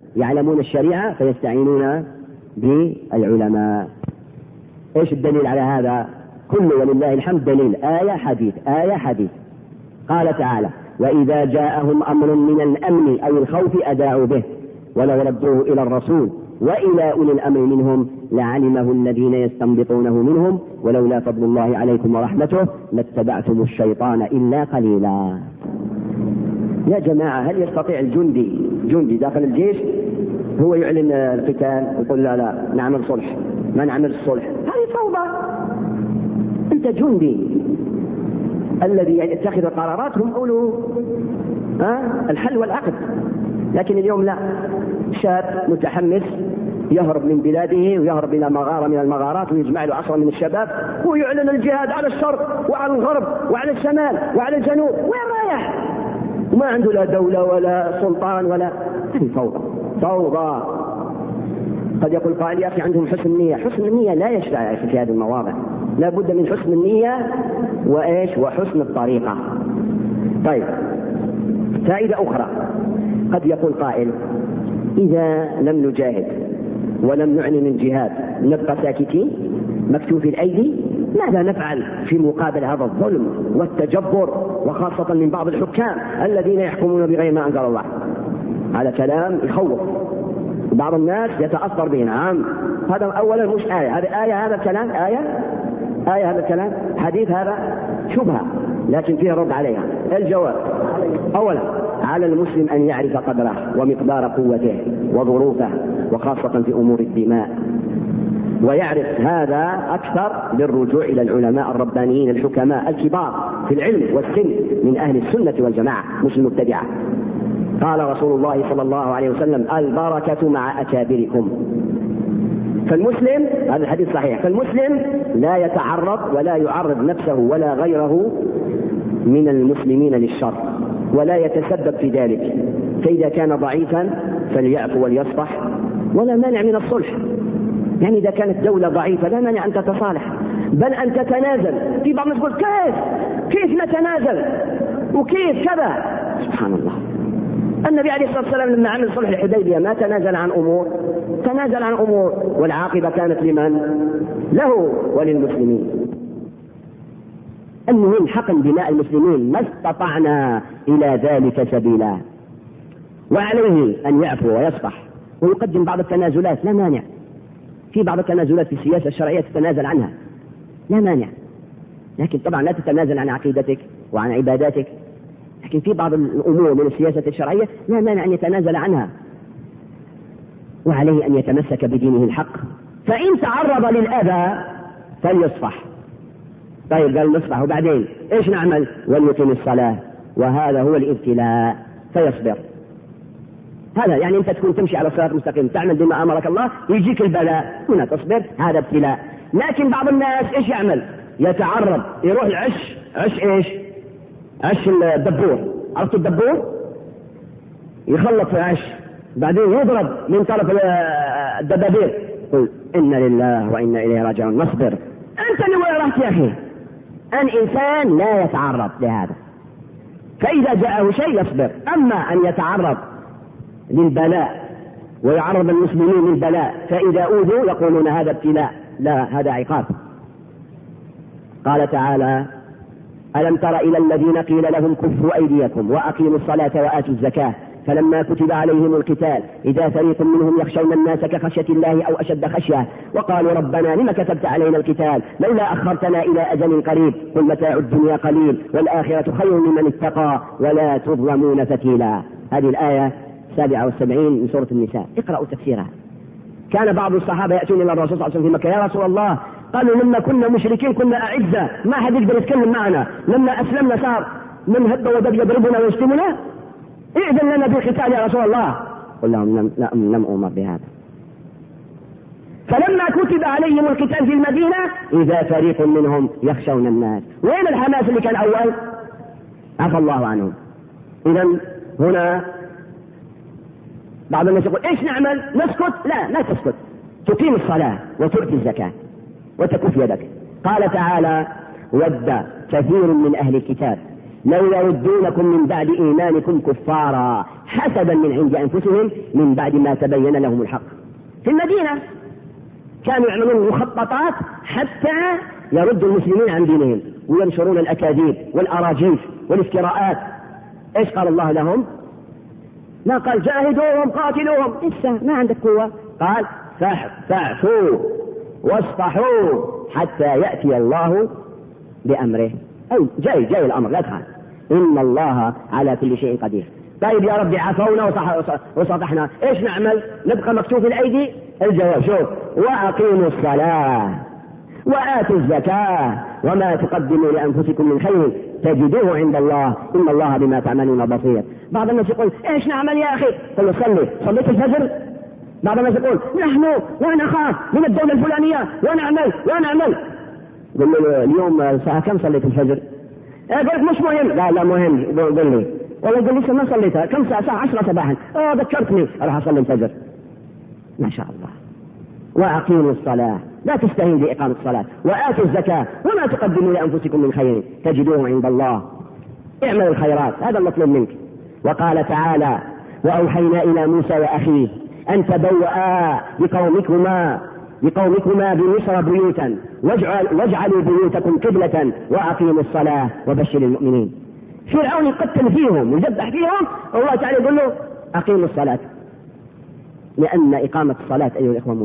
يعلمون الشريعة فيستعينون بالعلماء. ايش الدليل على هذا؟ كل ولله الحمد دليل، آية حديث آية حديث. قال تعالى: وإذا جاءهم أمر من الأمن أو الخوف أذاعوا به ولو ردوه إلى الرسول وإلى أولي الأمر منهم لعلمه الذين يستنبطونه منهم ولولا فضل الله عليكم ورحمته لاتبعتم الشيطان إلا قليلا. يا جماعة، هل يستطيع جندي داخل الجيش هو يعلن القتال ويقول لا نعمل صلح، ما نعمل الصلح؟ هذه فوضى. أنت جندي، الذي يتخذ القرارات هم أولو الحل والعقد. لكن اليوم لا، شاب متحمس يهرب من بلاده ويهرب إلى مغارة من المغارات ويجمع له 10 من الشباب ويعلن الجهاد على الشرق وعلى الغرب وعلى الشمال وعلى الجنوب. وين رايح؟ وما عنده لا دولة ولا سلطان ولا. هذه فوضى. قد يقول قائل: يا أخي عندهم حسن النية. حسن النية لا يشفع يا أخي في هذه المواضع، لا بد من حسن النية وحسن الطريقة. طيب، فائدة أخرى: قد يقول قائل: إذا لم نجاهد ولم نعلن الجهاد نبقى ساكتين مكتوفي الأيدي؟ ماذا نفعل في مقابل هذا الظلم والتجبر، وخاصة من بعض الحكام الذين يحكمون بغير ما أنزل الله؟ هذا كلام يخوف، بعض الناس يتأثر به. نعم، هذا أولا مش آية، هذا آية، هذا الكلام آية، هذا الكلام حديث، هذا شبهة لكن فيها رد عليها. الجواب: أولا على المسلم أن يعرف قدره ومقدار قوته وظروفه، وخاصة في أمور الدماء، ويعرف هذا أكثر بالرجوع إلى العلماء الربانيين الحكماء الكبار في العلم والسن من أهل السنة والجماعة مش المبتدعة. قال رسول الله صلى الله عليه وسلم: البركة مع أكابركم. فالمسلم، هذا الحديث صحيح، فالمسلم لا يتعرض ولا يعرض نفسه ولا غيره من المسلمين للشر ولا يتسبب في ذلك. فإذا كان ضعيفا فليعفو وليصفح، ولا مانع من الصلح. يعني إذا كانت دولة ضعيفة لا مانع أن تتصالح، بل أن تتنازل. في بعض الناس يقول: كيف نتنازل وكيف كذا؟ سبحان الله. النبي عليه الصلاة والسلام لما عمل صلح الحديبية ما تنازل عن أمور، تنازل عن أمور، والعاقبة كانت لمن؟ له وللمسلمين. المهم حقن دماء المسلمين ما استطعنا إلى ذلك سبيلا، وعليه أن يعفو ويصفح ويقدم بعض التنازلات، لا مانع. في بعض التنازلات في السياسة الشرعية تتنازل عنها، لا مانع، لكن طبعا لا تتنازل عن عقيدتك وعن عباداتك. لكن في بعض الأمور من السياسة الشرعية لا مانع أن يتنازل عنها، وعليه أن يتمسك بدينه الحق. فإن تعرض للأذى فليصفح. طيب، قال نصفح، وبعدين إيش نعمل؟ وليقيم الصلاة، وهذا هو الابتلاء، فيصبر. هذا يعني أنت تكون تمشي على الصراط المستقيم، تعمل بما أمرك الله، يجيك البلاء، هنا تصبر، هذا ابتلاء. لكن بعض الناس إيش يعمل؟ يتعرض، يروح عش الدبور. عرفت الدبور؟ يخلط في عش، بعدين يضرب من طرف الدبابير. قل إنا لله وإنا إليه راجعون. نصبر. أنت اللي وين رحت يا أخي؟ الإنسان لا يتعرض لهذا، فإذا جاءه شيء يصبر. أما أن يتعرض للبلاء ويعرض المسلمين للبلاء فإذا أوذوا يقولون هذا ابتلاء، لا، هذا عقاب. قال تعالى: ألم تر إلى الذين قيل لهم كفوا أيديكم وأقيموا الصلاة وآتوا الزكاة فلما كتب عليهم القتال إذا فريق منهم يخشون الناس كخشية الله أو أشد خشية وقالوا ربنا لم كتبت علينا القتال لولا أخرتنا إلى أجل قريب قل متاع الدنيا قليل والآخرة خير لمن اتقى ولا تظلمون فتيلا. هذه الآية 77 من سورة النساء. اقرأوا تفسيرها. كان بعض الصحابة يأتون إلى الرسول صلى الله عليه وسلم في مكة: يا رسول الله، قالوا لما كنا مشركين كنا أعزة ما حد يقدر يتكلم معنا، لما أسلمنا صار من هب ودب يضربنا ويشتمنا، إذن لنا بالقتال يا رسول الله. قل لهم لم أؤمر بهذا. فلما كتب عليهم القتال في المدينة إذا فريق منهم يخشون الناس. وين الحماس اللي كان أول؟ عفى الله عنهم. إذن هنا بعض الناس يقول: إيش نعمل؟ نسكت؟ لا تسكت، تقيم الصلاة وتؤتي الزكاة وتكف يدك. قال تعالى: ود كثير من أهل الكتاب لو يردونكم من بعد إيمانكم كفارا حسدا من عند أنفسهم من بعد ما تبين لهم الحق. في المدينة كانوا يعملون مخططات حتى يردوا المسلمين عن دينهم وينشرون الأكاذيب والأراجيف والافتراءات. إيش قال الله لهم؟ ما قال جاهدوهم قاتلوهم، لسه ما عندك قوة. قال فاعفوا واصفحوا حتى يأتي الله بأمره. أي جاي الأمر، لا تخاف، إن الله على كل شيء قدير. طيب يا ربي عفونا وصفحنا، إيش نعمل؟ نبقى مكتوف الأيدي؟ الجواب شوف: وأقيموا الصلاة وآتوا الزكاة وما تقدموا لأنفسكم من خير تجدوه عند الله إن الله بما تعملون بصير. بعض الناس يقول: إيش نعمل يا أخي؟ قل له صليت الفجر؟ بعض الناس يقول: نحن ونخاف من الدولة الفلانية ونعمل. قل له: اليوم الساعة كم صليت الفجر؟ قلت مش مهم. لا مهم. قل لي والله قل لي ما صليتها كم ساعة؟ 10 صباحا. ذكرتني أروح أصلي الفجر. ما شاء الله. وأقيموا الصلاة، لا تستهين بإقامة الصلاة، وآتوا الزكاة وما تقدموا لأنفسكم من خير تجدوه عند الله. اعملوا الخيرات، هذا المطلوب منك. وقال تعالى: وأوحينا إلى موسى وأخيه أن تبوأ بقومكما بمصر بيوتا واجعلوا بيوتكم قبلة وأقيموا الصلاة وبشر المؤمنين. فرعون يقتل فيهم ويذبح فيهم، الله تعالى يقول له: أقيموا الصلاة. لأن إقامة الصلاة أيها الإخوة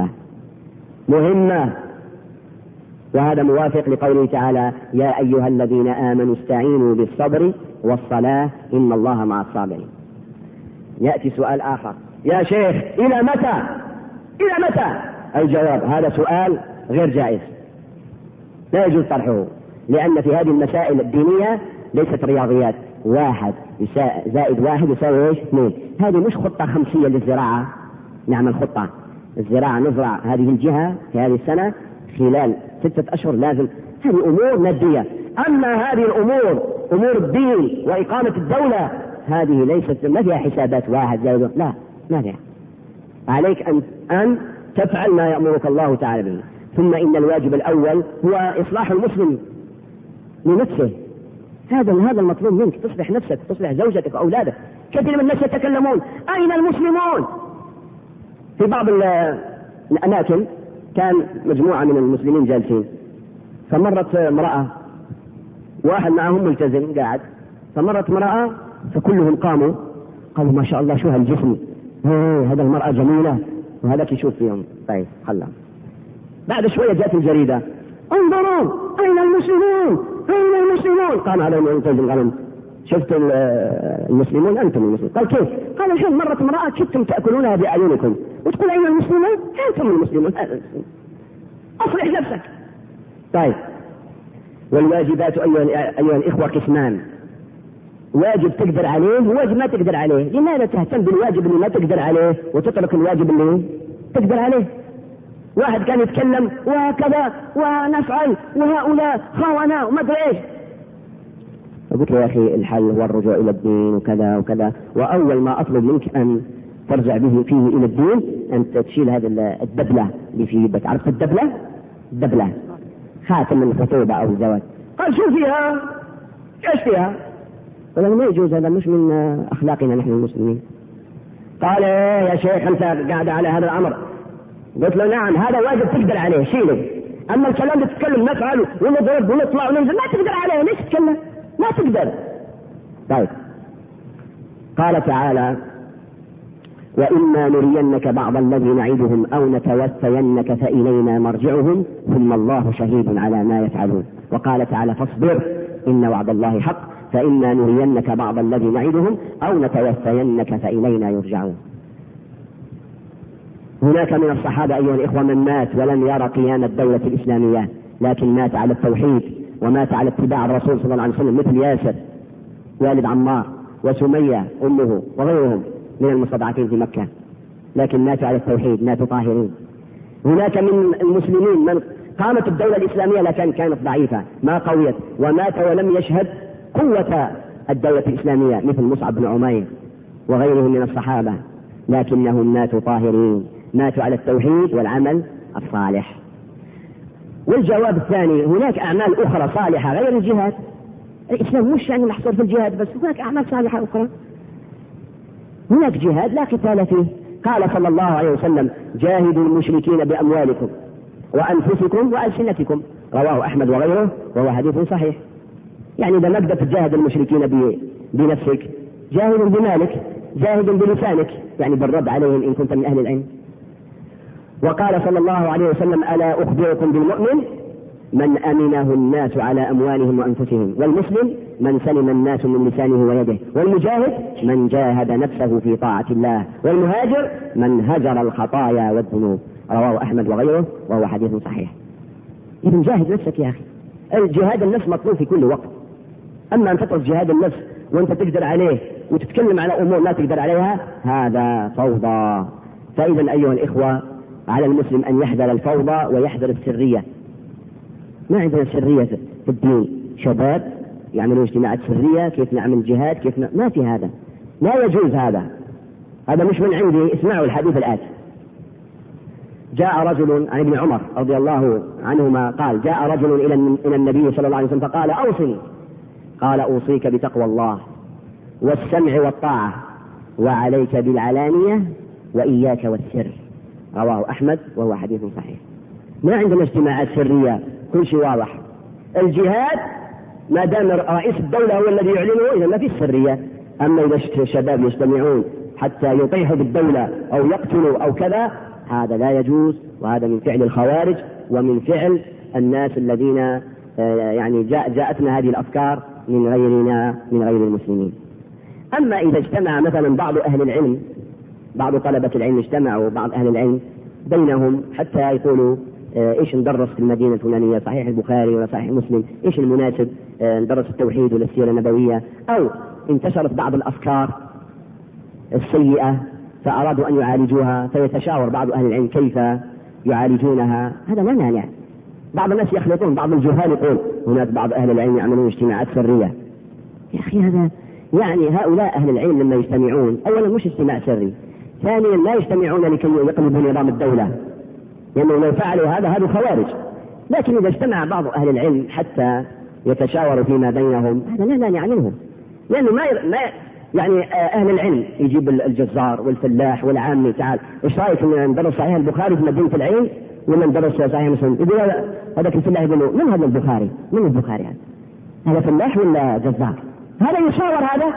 مهمة، وهذا موافق لقوله تعالى: يا أيها الذين آمنوا استعينوا بالصبر والصلاة إن الله مع الصابرين. يأتي سؤال آخر: يا شيخ إلى متى؟ الجواب: هذا سؤال غير جائز، لا يجوز طرحه، لأن في هذه المسائل الدينية ليست رياضيات، 1 زائد 1 يساوي 2. هذه مش خطة خمسية للزراعة، نعمل خطة الزراعة نزرع هذه الجهة في هذه السنة خلال 6 أشهر لازم. هذه أمور مادية. أما هذه الأمور أمور الدين وإقامة الدولة، هذه ليست ما فيها حسابات 1 زائد، لا ما فيها. عليك أن تفعل ما يأمرك الله تعالى به. ثم إن الواجب الأول هو إصلاح المسلم لنفسه. هذا المطلوب منك، تصلح نفسك، تصلح زوجتك وأولادك. كثير من الناس يتكلمون: أين المسلمون؟ في بعض الأماكن كان مجموعة من المسلمين جالسين، فمرت امرأة، واحد معهم ملتزم قاعد، فمرت امرأة فكلهم قاموا قالوا: ما شاء الله شو هالجسم، هذا المرأة جميلة، وهذاك يشوف فيهم. طيب خلاص. بعد شوية جاءت الجريدة: انظروا أين المسلمون. قام هذا الملتزم قال: شفت المسلمون؟ أنتم المسلمون. قال: كيف؟ قال: الحين مرت امرأة كنتم تأكلونها بأعينكم وتقول أين المسلمون؟ أنتم المسلمون. أصلح نفسك. طيب، والواجبات أيها الإخوة قسمان: واجب تقدر عليه وواجب ما تقدر عليه. لماذا تهتم بالواجب اللي ما تقدر عليه وتترك الواجب اللي تقدر عليه؟ واحد كان يتكلم وهكذا ونفعل وهؤلاء خونة وما ادري ايش. قلت له: يا أخي الحل هو الرجوع إلى الدين وكذا وكذا، وأول ما أطلب منك أن ترجع فيه إلى الدين أن تشيل هذه الدبلة اللي في يدك. عرفت الدبلة خاتم الخطوبة أو الزواج. قال: شو فيها؟ ايش فيها؟ قال: ما يجوز، هذا مش من أخلاقنا نحن المسلمين. قال: يا شيخ أنت قاعد على هذا الأمر. قلت له: نعم، هذا واجب تقدر عليه، شيله. أما الكلام اللي تتكلم نفعل ونضرب ونطلع وننزل ما تقدر عليه، ليش تتكلم؟ ما تقدر. طيب، قال تعالى: وإما نرينك بعض الذي نعدهم أو نتوفينك فإلينا مرجعهم ثم الله شهيد على ما يفعلون. وقال تعالى: فاصبر إن وعد الله حق فإما نرينك بعض الذي نعدهم أو نتوفينك فإلينا يرجعون. هناك من الصحابة أيها الإخوة من مات ولم يرى قيام الدولة الإسلامية، لكن مات على التوحيد ومات على اتباع الرسول صلى الله عليه وسلم، مثل ياسر والد عمار وسمية أمه وغيرهم من المستضعفين في مكة، لكن ماتوا على التوحيد، ماتوا طاهرين. هناك من المسلمين من قامت الدولة الإسلامية لكن كانت ضعيفة ما قويت، ومات ولم يشهد قوة الدولة الإسلامية، مثل مصعب بن عمير وغيرهم من الصحابة، لكنهم ماتوا طاهرين، ماتوا على التوحيد والعمل الصالح. والجواب الثاني: هناك أعمال أخرى صالحة غير الجهاد. الإسلام مش يعني محصور في الجهاد بس، هناك أعمال صالحة أخرى. هناك جهاد لا قتال فيه. قال صلى الله عليه وسلم: جاهدوا المشركين بأموالكم وأنفسكم وألسنتكم، رواه أحمد وغيره وهو حديث صحيح. يعني إذا ما قدرت تجاهد المشركين بنفسك، جاهد بمالك، جاهد بلسانك، يعني بالرد عليهم إن كنت من أهل العلم. وقال صلى الله عليه وسلم: ألا أخبركم بالمؤمن من أمنه الناس على أموالهم وأنفسهم، والمسلم من سلم الناس من لسانه ويده، والمجاهد من جاهد نفسه في طاعة الله، والمهاجر من هجر الخطايا والذنوب، رواه أحمد وغيره وهو حديث صحيح. إذن جاهد نفسك يا أخي. الجهاد النفس مطلوب في كل وقت. أما أن تترك جهاد النفس وأنت تقدر عليه وتتكلم على أمور لا تقدر عليها، هذا فوضى. فإذا أيها الإخوة، على المسلم أن يحذر الفوضى ويحذر السرية. ما عندنا سرية في الدين، شباب يعملوا اجتماعات سرية، كيف نعمل جهاد، كيف ما في هذا، لا يجوز هذا مش من عندي. اسمعوا الحديث الآتي: جاء رجل عن ابن عمر رضي الله عنهما قال: جاء رجل إلى النبي صلى الله عليه وسلم فقال: أوصني. قال: أوصيك بتقوى الله والسمع والطاعة وعليك بالعلانية وإياك والسر، رواه أحمد وهو حديث صحيح. ما عندنا اجتماعات سرية، كل شيء واضح. الجهاد ما دام رئيس الدولة هو الذي يعلنه، إذا ما في سرية. أما إذا الشباب يجتمعون حتى يطيحوا بالدولة أو يقتلوا أو كذا، هذا لا يجوز، وهذا من فعل الخوارج ومن فعل الناس الذين يعني جاءتنا هذه الأفكار من غيرنا من غير المسلمين. أما إذا اجتمع مثلا بعض أهل العلم، بعض طلبة العلم اجتمعوا، بعض أهل العلم بينهم حتى يقولوا إيش ندرس في المدينة الفلانية، صحيح البخاري ولا صحيح مسلم، إيش المناسب، ندرس التوحيد ولا السيرة النبوية، أو انتشرت بعض الأفكار السيئة فأرادوا أن يعالجوها، فيتشاور بعض أهل العلم كيف يعالجونها، هذا لا مانع. بعض الناس يخلطون، بعض الجهال يقول هناك بعض أهل العلم يعملون اجتماعات سرية. يا أخي هذا يعني هؤلاء أهل العلم لما يجتمعون، أولا مش اجتماع سري، ثانيا لا يجتمعون لكي يقلبوا نظام الدولة، لأنه لو فعلوا هذا خوارج. لكن إذا اجتمع بعض أهل العلم حتى يتشاوروا فيما بينهم، هذا لا مانع منهم، لأنه ما يعني أهل العلم يجيب الجزار والفلاح والعامي: تعال إيش رأيك إن ندرس صحيح البخاري في مدينة العين ولا ندرس صحيح مسلم؟ يقول هذاك الفلاح يقول: من هذا البخاري؟ من البخاري هذا فلاح ولا جزار؟ هذا يشاور. هذا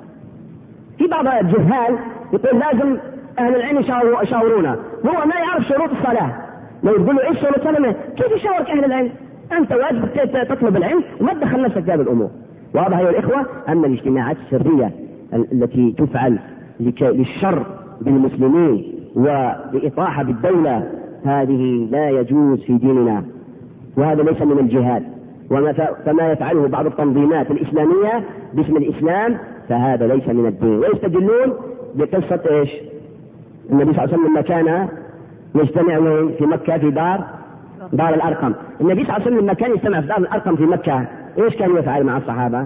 في بعض الجهال يقول لازم أهل العلم يشاورونا، هو ما يعرف شروط الصلاة. لو تقول له إيش شروط الصلاة، كيف يشاورك أهل العلم؟ أنت واجب تطلب العلم وما تدخل نفسك في هذه الأمور. واضح أيها الإخوة؟ أما الاجتماعات السرية التي تفعل للشر بالمسلمين والإطاحة بالدولة، هذه لا يجوز في ديننا، وهذا ليس من الجهاد. فما يفعله بعض التنظيمات الإسلامية باسم الإسلام فهذا ليس من الدين. ويستدلون بقصة إيش؟ النبي صلى الله عليه وسلم لما كان يجتمع في مكة في دار الأرقم. النبي صلى الله عليه وسلم لما كان يجتمع في دار الأرقم في مكة، إيش كان يفعل مع الصحابة؟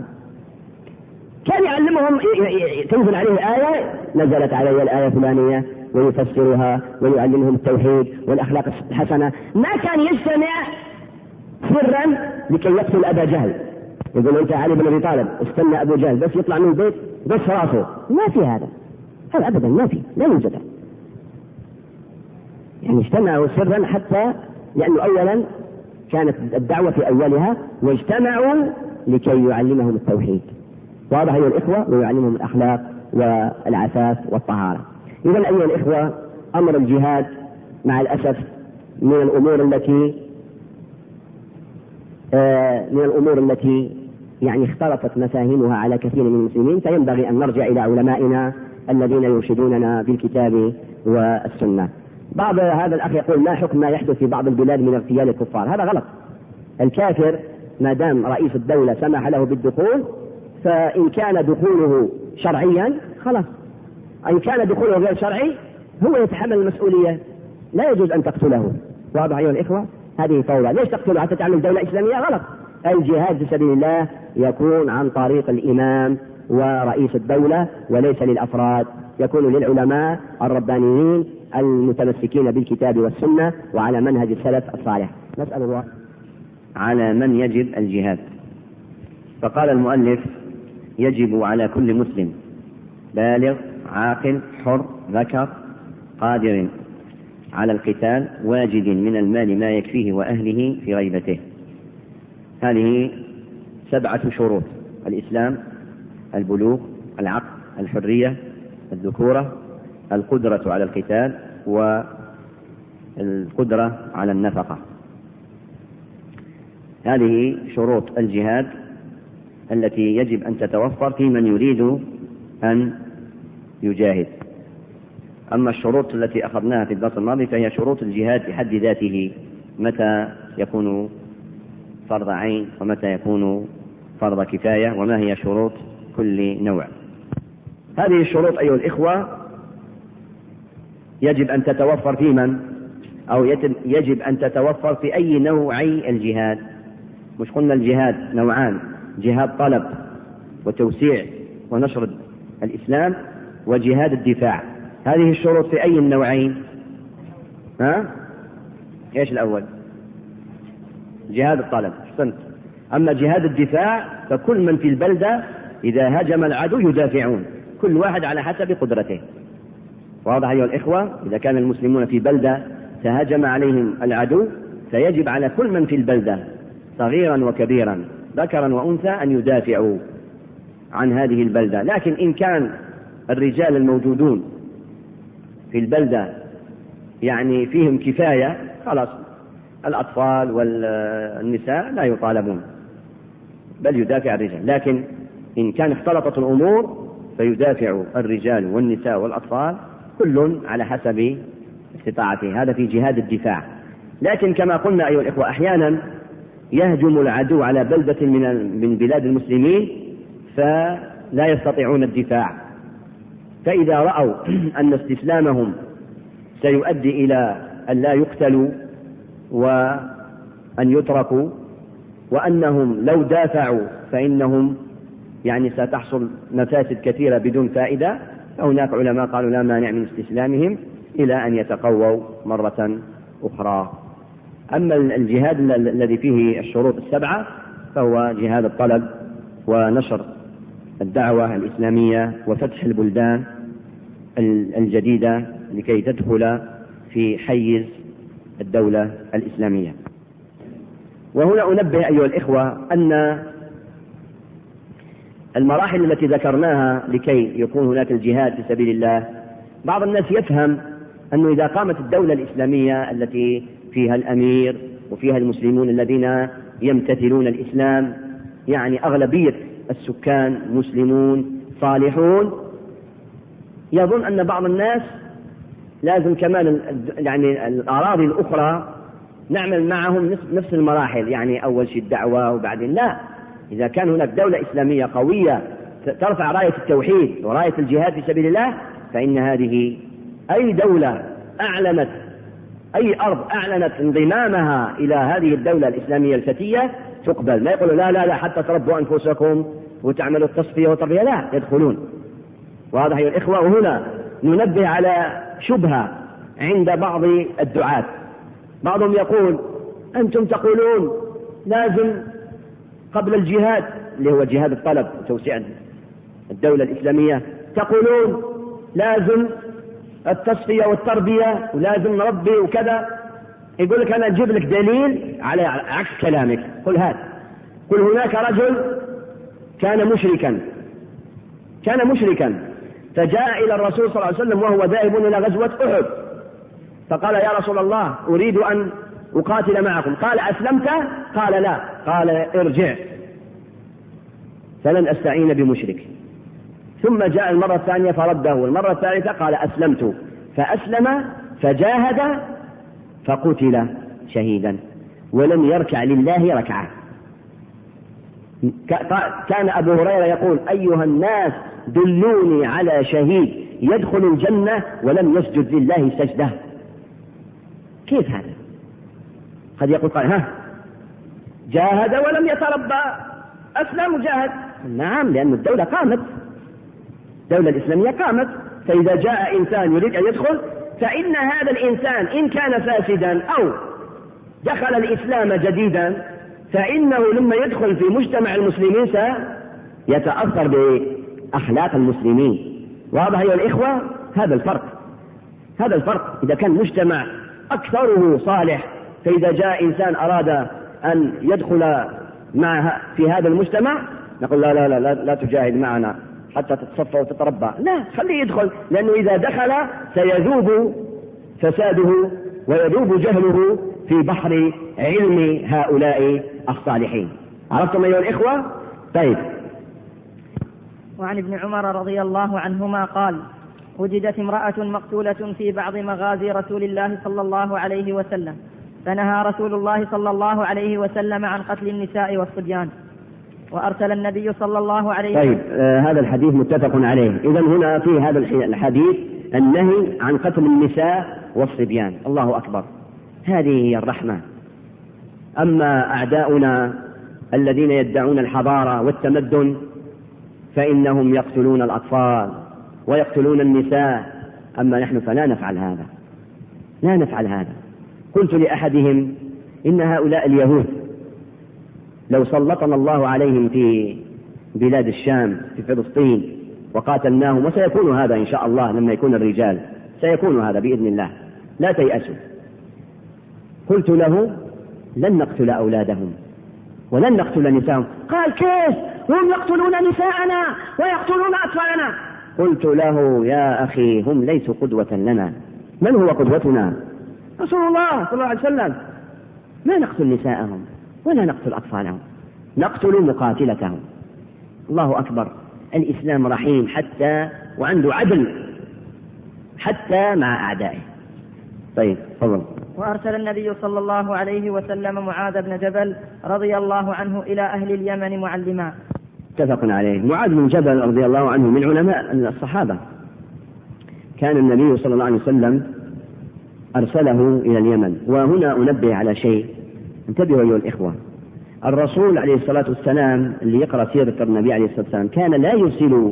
كان يعلمهم، تنزل عليه آية: نزلت علي الآية الفلانية، ويفسرها ويعلمهم التوحيد والأخلاق الحسنة. ما كان يجتمع سرا لكي يقتل أبا جهل، يقول: أنت علي بن أبي طالب استنى أبو جهل بس يطلع من البيت بس راسه. ما في هذا أبدا، ما في، لا يوجد. يعني اجتمعوا سرا حتى لأنه أولا كانت الدعوة في أولها، واجتمعوا لكي يعلمهم التوحيد. واضح أيها الإخوة؟ ويعلمهم الأخلاق والعفاف والطهارة. إذن أيها الإخوة، أمر الجهاد مع الأسف من الأمور التي يعني اختلطت مفاهيمها على كثير من المسلمين، فينبغي أن نرجع إلى علمائنا الذين يرشدوننا بالكتاب والسنة. بعض هذا الأخ يقول: ما حكم ما يحدث في بعض البلاد من اغتيال الكفار؟ هذا غلط. الكافر ما دام رئيس الدولة سمح له بالدخول، فإن كان دخوله شرعيا خلاص، إن كان دخوله غير شرعي هو يتحمل المسؤولية، لا يجوز أن تقتله. واضح أيها الإخوة؟ هذه فوضى. ليش تقتله حتى تعمل دولة إسلامية؟ غلط. الجهاد في سبيل الله يكون عن طريق الإمام ورئيس الدولة وليس للأفراد، يكون للعلماء الربانيين المتمسكين بالكتاب والسنة وعلى منهج السلف الصالح. نسأل الله. على من يجب الجهاد؟ فقال المؤلف: يجب على كل مسلم بالغ عاقل حر ذكر قادر على القتال واجد من المال ما يكفيه وأهله في غيبته. هذه 7 شروط: الإسلام، البلوغ، العقل، الحرية، الذكورة، القدرة على القتال، والقدرة على النفقة. هذه شروط الجهاد التي يجب أن تتوفر في من يريد أن يجاهد. أما الشروط التي أخذناها في الدرس الماضي فهي شروط الجهاد في حد ذاته، متى يكون فرض عين ومتى يكون فرض كفاية، وما هي شروط كل نوع. هذه الشروط أيها الإخوة يجب أن تتوفر في من، أو يجب أن تتوفر في أي نوعي الجهاد. مش قلنا الجهاد نوعان: جهاد طلب وتوسيع ونشر الإسلام، وجهاد الدفاع. هذه الشروط في أي النوعين؟ إيش الأول؟ جهاد الطلب. أحسنت. أما جهاد الدفاع فكل من في البلدة إذا هجم العدو يدافعون، كل واحد على حسب قدرته. واضح أيها الإخوة؟ إذا كان المسلمون في بلدة تهجم عليهم العدو فيجب على كل من في البلدة صغيرا وكبيرا ذكرا وأنثى أن يدافعوا عن هذه البلدة. لكن إن كان الرجال الموجودون في البلدة يعني فيهم كفاية، خلاص الأطفال والنساء لا يطالبون بل يدافع الرجال. لكن إن كان اختلطت الأمور فيدافع الرجال والنساء والأطفال كل على حسب استطاعته. هذا في جهاد الدفاع. لكن كما قلنا أيها الإخوة أحيانا يهجم العدو على بلدة من بلاد المسلمين فلا يستطيعون الدفاع، فإذا رأوا أن استسلامهم سيؤدي إلى أن لا يقتلوا وأن يتركوا، وأنهم لو دافعوا فإنهم يعني ستحصل مفاسد كثيرة بدون فائدة، فهناك علماء قالوا لا مانع من استسلامهم إلى أن يتقووا مرة أخرى. أما الجهاد الذي فيه الشروط 7 فهو جهاد الطلب ونشر الدعوة الإسلامية وفتح البلدان الجديدة لكي تدخل في حيز الدولة الإسلامية. وهنا أنبه أيها الإخوة أن المراحل التي ذكرناها لكي يكون هناك الجهاد في سبيل الله، بعض الناس يفهم أنه إذا قامت الدولة الإسلامية التي فيها الأمير وفيها المسلمون الذين يمتثلون الإسلام، يعني أغلبية السكان مسلمون صالحون، يظن أن بعض الناس لازم كمان يعني الأراضي الأخرى نعمل معهم نفس المراحل، يعني أول شيء الدعوة وبعدين لا. إذا كان هناك دولة إسلامية قوية ترفع راية التوحيد وراية الجهاد في سبيل الله، فإن هذه أي دولة أعلنت، أي أرض أعلنت انضمامها إلى هذه الدولة الإسلامية الفتية تقبل. لا يقولوا لا لا لا حتى تربوا أنفسكم وتعملوا التصفية والتربية، لا، يدخلون. واضح يا الإخوة؟ وهنا ننبه على شبهة عند بعض الدعاة. بعضهم يقول أنتم تقولون لازم قبل الجهاد اللي هو جهاد الطلب وتوسيع الدولة الإسلامية، تقولون لازم التصفية والتربية ولازم نربي وكذا. يقول لك أنا أجيب لك دليل على عكس كلامك. قل هات، قل هناك رجل كان مشركا فجاء إلى الرسول صلى الله عليه وسلم وهو ذاهب إلى غزوة أحد، فقال يا رسول الله أريد أن أقاتل معكم. قال أسلمت؟ قال لا. قال ارجع فلن أستعين بمشرك. ثم جاء المرة الثانية فرده، والمرة الثالثة قال أسلمت، فأسلم فجاهد فقتل شهيدا ولم يركع لله ركعة. كان أبو هريرة يقول أيها الناس دلوني على شهيد يدخل الجنة ولم يسجد لله سجدة. كيف هذا؟ قد يقول قال جاهد ولم يتربى، أسلم وجاهد. نعم، لأن الدولة قامت، الدولة الإسلامية قامت. فإذا جاء إنسان يريد أن يدخل فإن هذا الإنسان إن كان فاسدا أو دخل الإسلام جديدا فإنه لما يدخل في مجتمع المسلمين سيتأثر بأخلاق المسلمين واضح أيها الإخوة؟ هذا الفرق. إذا كان مجتمع أكثره صالح، فإذا جاء إنسان أراد أن يدخل معها في هذا المجتمع نقول لا لا لا لا تجاهد معنا حتى تتصفى وتتربى، لا، خليه يدخل، لأنه إذا دخل سيذوب فساده ويذوب جهله في بحر علم هؤلاء الصالحين. عرفتم أيها الإخوة؟ طيب. وعن ابن عمر رضي الله عنهما قال: وجدت امرأة مقتولة في بعض مغازي رسول الله صلى الله عليه وسلم، فنهى رسول الله صلى الله عليه وسلم عن قتل النساء والصبيان، وأرسل النبي صلى الله عليه وسلم. طيب، هذا الحديث متفق عليه. إذن هنا في هذا الحديث النهي عن قتل النساء والصبيان. الله أكبر، هذه هي الرحمة. أما أعداؤنا الذين يدعون الحضارة والتمدن فإنهم يقتلون الأطفال ويقتلون النساء، أما نحن فلا نفعل هذا، لا نفعل هذا. قلت لأحدهم: إن هؤلاء اليهود لو سلطنا الله عليهم في بلاد الشام في فلسطين وقاتلناهم، وسيكون هذا إن شاء الله لما يكون الرجال، سيكون هذا بإذن الله، لا تيأسوا. قلت له: لن نقتل أولادهم ولن نقتل نساءهم. قال: كيف؟ هم يقتلون نساءنا ويقتلون أطفالنا. قلت له: يا أخي، هم ليسوا قدوة لنا. من هو قدوتنا؟ رسول الله صلى الله عليه وسلم. ما نقتل نساءهم ولا نقتل أطفالهم، نقتل مقاتلتهم. الله أكبر. الإسلام رحيم حتى وعنده عدل حتى مع أعدائه. طيب، تفضل. وأرسل النبي صلى الله عليه وسلم معاذ بن جبل رضي الله عنه إلى أهل اليمن معلما. اتفق عليه. معاذ بن جبل رضي الله عنه من علماء الصحابة، كان النبي صلى الله عليه وسلم أرسله إلى اليمن. وهنا أنبه على شيء، انتبهوا أيها الإخوة. الرسول عليه الصلاة والسلام اللي يقرأ سيرة النبي عليه الصلاة والسلام كان لا يرسل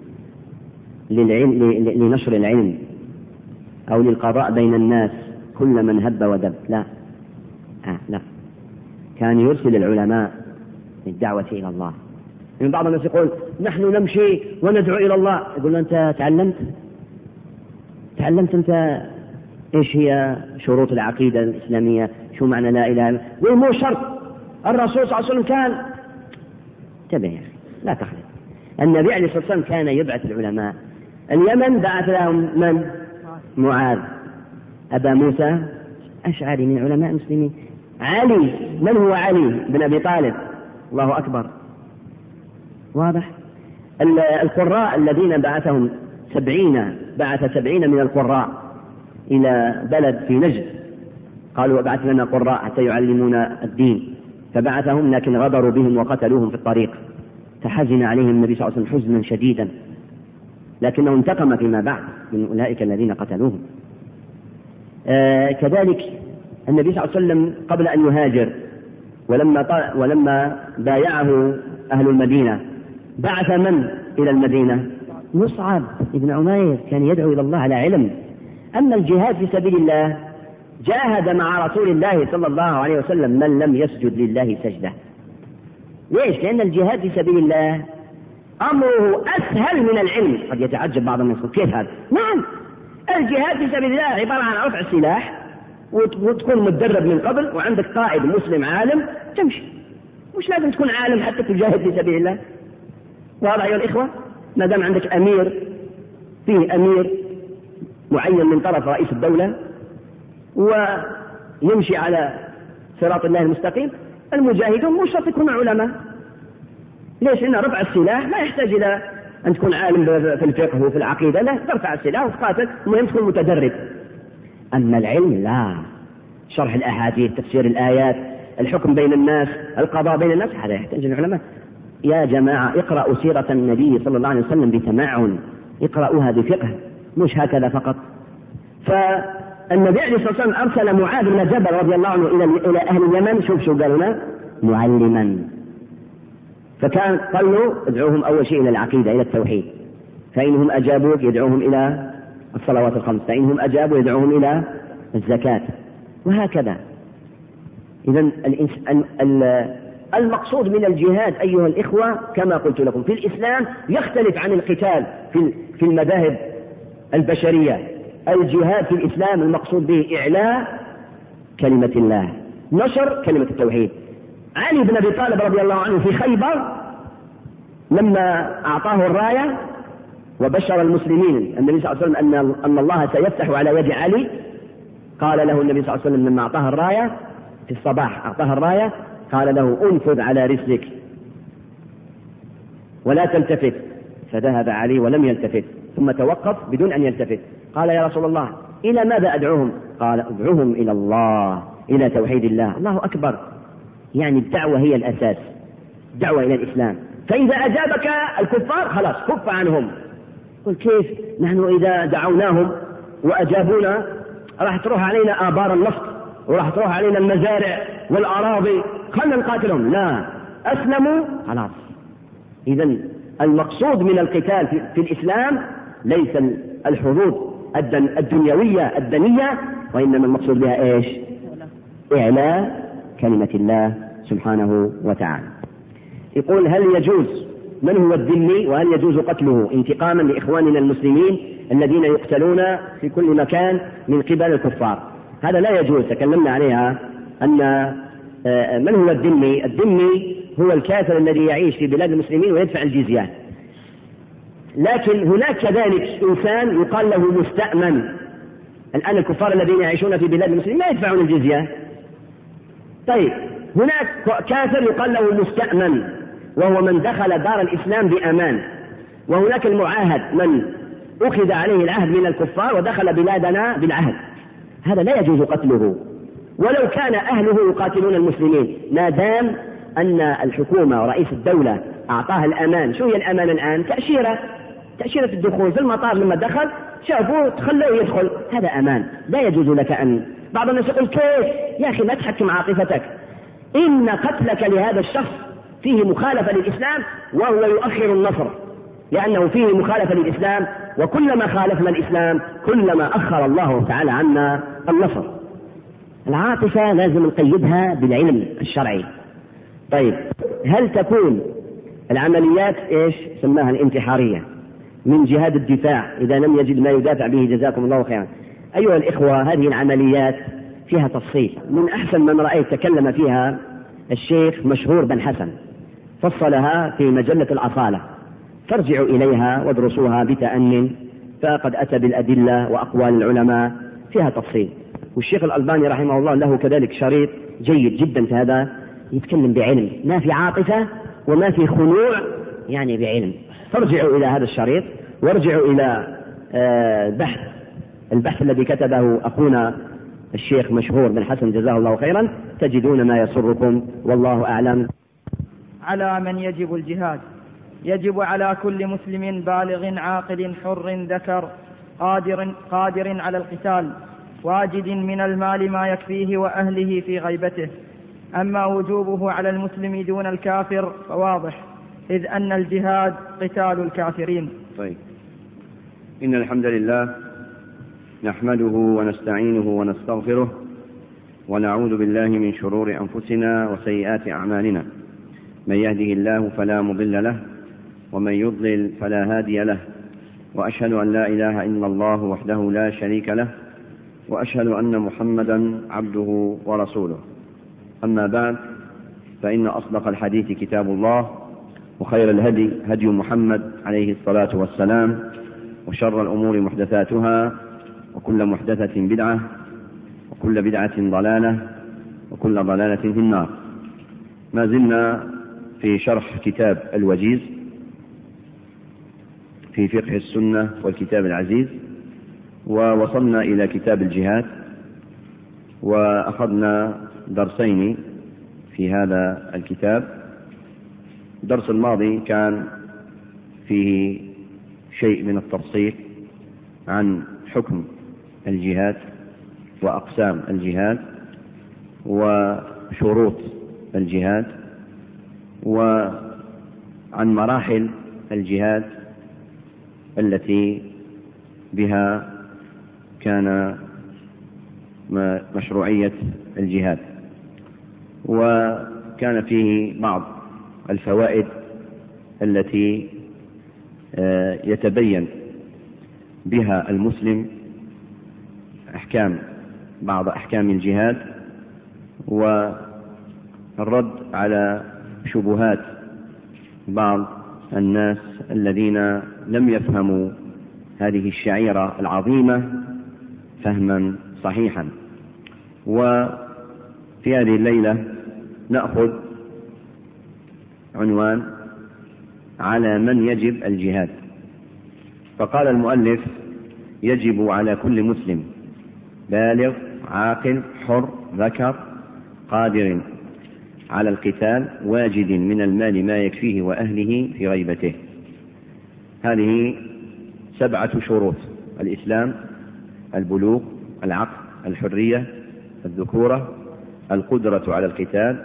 لنشر العلم أو للقضاء بين الناس كل من هب ودب، لا لا، كان يرسل العلماء للدعوة إلى الله. من بعض الناس يقول: نحن نمشي وندعو إلى الله. يقول: أنت تعلمت أنت إيش هي شروط العقيدة الإسلامية؟ شو معنى لا إله إلا الله؟ مو شرط. الرسول صلى الله عليه وسلم كان، انتبه يا أخي، لا تخلط. النبي عليه الصلاة والسلام كان يبعث العلماء. اليمن بعث لهم من؟ معاذ. أبا موسى أشعري من علماء المسلمين. علي، من هو علي بن أبي طالب؟ الله أكبر. واضح. القراء الذين بعثهم 70 من القراء إلى بلد في نجد، قالوا: وبعث لنا قراء حتى يعلمونا الدين، فبعثهم لكن غدروا بهم وقتلوهم في الطريق، فحزن عليهم النبي صلى الله عليه وسلم حزنا شديدا، لكنه انتقم فيما بعد من أولئك الذين قتلوهم. كذلك النبي صلى الله عليه وسلم قبل أن يهاجر ولما بايعه أهل المدينة بعث من إلى المدينة؟ مصعب بن عمير، كان يدعو إلى الله على علم. أما الجهاد في سبيل الله جاهد مع رسول الله صلى الله عليه وسلم من لم يسجد لله سجدة. ليش؟ لأن الجهاد في سبيل الله أمره أسهل من العلم. قد يتعجب بعض الناس: كيف هذا؟ نعم، الجهاد في سبيل الله عبارة عن رفع السلاح وتكون متدرب من قبل وعندك قائد مسلم عالم تمشي، مش لازم تكون عالم حتى تجاهد في سبيل الله. واضح أيها الإخوة؟ ما دام عندك أمير، فيه أمير معين من طرف رئيس الدولة ويمشي على صراط الله المستقيم، المجاهدون مش شرط يكونوا علماء. ليش؟ لأن رفع السلاح لا يحتاج إلى أن تكون عالم في الفقه وفي العقيدة، لا، ترفع السلاح وتقاتل، المهم تكون متدرب. أما العلم لا، شرح الأحاديث، تفسير الآيات، الحكم بين الناس، القضاء بين الناس، هذا يحتاج العلماء. يا جماعة، اقرأوا سيرة النبي صلى الله عليه وسلم بتمعن، اقرأوها بفقه، مش هكذا فقط. فالنبي عليه الصلاة والسلام أرسل معاذ بن جبل رضي الله عنه إلى أهل اليمن. شوف شو قالوا لنا: معلما. فكان قالوا: ادعوهم أول شيء إلى العقيدة، إلى التوحيد، فإنهم أجابوك يدعوهم إلى الصلوات الخمس، فإنهم أجابوا يدعوهم إلى الزكاة، وهكذا. إذن المقصود من الجهاد أيها الإخوة كما قلت لكم في الإسلام يختلف عن القتال في المذاهب البشرية. الجهاد في الإسلام المقصود به إعلاء كلمة الله، نشر كلمة التوحيد. علي بن أبي طالب رضي الله عنه في خيبر لما أعطاه الراية وبشر المسلمين النبي صلى الله عليه وسلم أن الله سيفتح على يد علي، قال له النبي صلى الله عليه وسلم لما أعطاه الراية في الصباح أعطاه الراية قال له انفذ على رسلك ولا تلتفت، فذهب علي ولم يلتفت ثم توقف بدون أن يلتفت. قال يا رسول الله إلى ماذا أدعوهم؟ قال ادعوهم إلى الله، إلى توحيد الله. الله أكبر، يعني الدعوة هي الأساس، دعوة إلى الإسلام. فإذا أجابك الكفار خلاص كف عنهم. قل كيف نحن إذا دعوناهم وأجابونا راح تروح علينا آبار النفط وراح تروح علينا المزارع والأراضي، خلنا نقاتلهم. لا، أسلموا خلاص. إذن المقصود من القتال في الإسلام ليس الحروب الدنيوية الدنية، وإنما المقصود بها إيش؟ إعلاء كلمة الله سبحانه وتعالى. يقول هل يجوز من هو الذمي وهل يجوز قتله انتقاما لإخواننا المسلمين الذين يقتلون في كل مكان من قبل الكفار؟ هذا لا يجوز، تكلمنا عليها أن من هو الذمي؟ الذمي هو الكافر الذي يعيش في بلاد المسلمين ويدفع الجزية. لكن هناك كذلك إنسان يقال له مستأمن. الآن الكفار الذين يعيشون في بلاد المسلمين ما يدفعون الجزية. طيب هناك كافر يقال له مستأمن وهو من دخل دار الإسلام بأمان، وهناك المعاهد من أخذ عليه العهد من الكفار ودخل بلادنا بالعهد، هذا لا يجوز قتله ولو كان أهله يقاتلون المسلمين، ما دام أن الحكومة ورئيس الدولة أعطاه الأمان. شو هي الأمان الآن؟ تأشيرة الدخول في المطار، لما دخل شافوه تخلوه يدخل، هذا أمان. لا يجوز لك أن بعض الناس يقول كيف يا أخي لا تحكم عاطفتك، إن قتلك لهذا الشخص فيه مخالفة للإسلام وهو يؤخر النصر، لأنه فيه مخالفة للإسلام، وكلما خالفنا الإسلام كلما أخر الله تعالى عنا النصر. العاطفة لازم نقيدها بالعلم الشرعي. طيب هل تكون العمليات إيش سماها الانتحارية من جهاد الدفاع إذا لم يجد ما يدافع به؟ جزاكم الله خيرا. أيها الإخوة هذه العمليات فيها تفصيل، من أحسن من رأيت تكلم فيها الشيخ مشهور بن حسن، فصلها في مجلة الأصالة، فارجعوا إليها وادرسوها بتأنٍ، فقد أتى بالأدلة وأقوال العلماء فيها تفصيل. والشيخ الألباني رحمه الله له كذلك شريط جيد جدا في هذا، يتكلم بعلم، ما في عاطفة وما في خنوع، يعني بعلم. فارجعوا إلى هذا الشريط وارجعوا إلى البحث الذي كتبه أخونا الشيخ مشهور بن حسن جزاه الله خيرا، تجدون ما يسركم والله أعلم. على من يجب الجهاد؟ يجب على كل مسلم بالغ عاقل حر ذكر قادر على القتال، واجد من المال ما يكفيه وأهله في غيبته. أما وجوبه على المسلم دون الكافر فواضح، إذ أن الجهاد قتال الكافرين. طيب، إن الحمد لله نحمده ونستعينه ونستغفره ونعوذ بالله من شرور أنفسنا وسيئات أعمالنا، من يهده الله فلا مضل له ومن يضلل فلا هادي له، وأشهد أن لا إله إلا الله وحده لا شريك له، وأشهد أن محمدا عبده ورسوله. أما بعد، فإن أصدق الحديث كتاب الله، وخير الهدي هدي محمد عليه الصلاة والسلام، وشر الأمور محدثاتها، وكل محدثة بدعة، وكل بدعة ضلالة، وكل ضلالة في النار. ما زلنا في شرح كتاب الوجيز في فقه السنة والكتاب العزيز، ووصلنا إلى كتاب الجهاد، وأخذنا درسين في هذا الكتاب. الدرس الماضي كان فيه شيء من التفصيل عن حكم الجهاد وأقسام الجهاد وشروط الجهاد وعن مراحل الجهاد التي بها كان مشروعية الجهاد. وكان فيه بعض الفوائد التي يتبين بها المسلم بعض أحكام الجهاد والرد على شبهات بعض الناس الذين لم يفهموا هذه الشعيرة العظيمة فهما صحيحا. وفي هذه الليلة نأخذ عنوان على من يجب الجهاد. فقال المؤلف: يجب على كل مسلم بالغ عاقل حر ذكر قادر على القتال واجد من المال ما يكفيه وأهله في غيبته. هذه 7 شروط: الإسلام، البلوغ، العقل، الحرية، الذكورة، القدرة على القتال،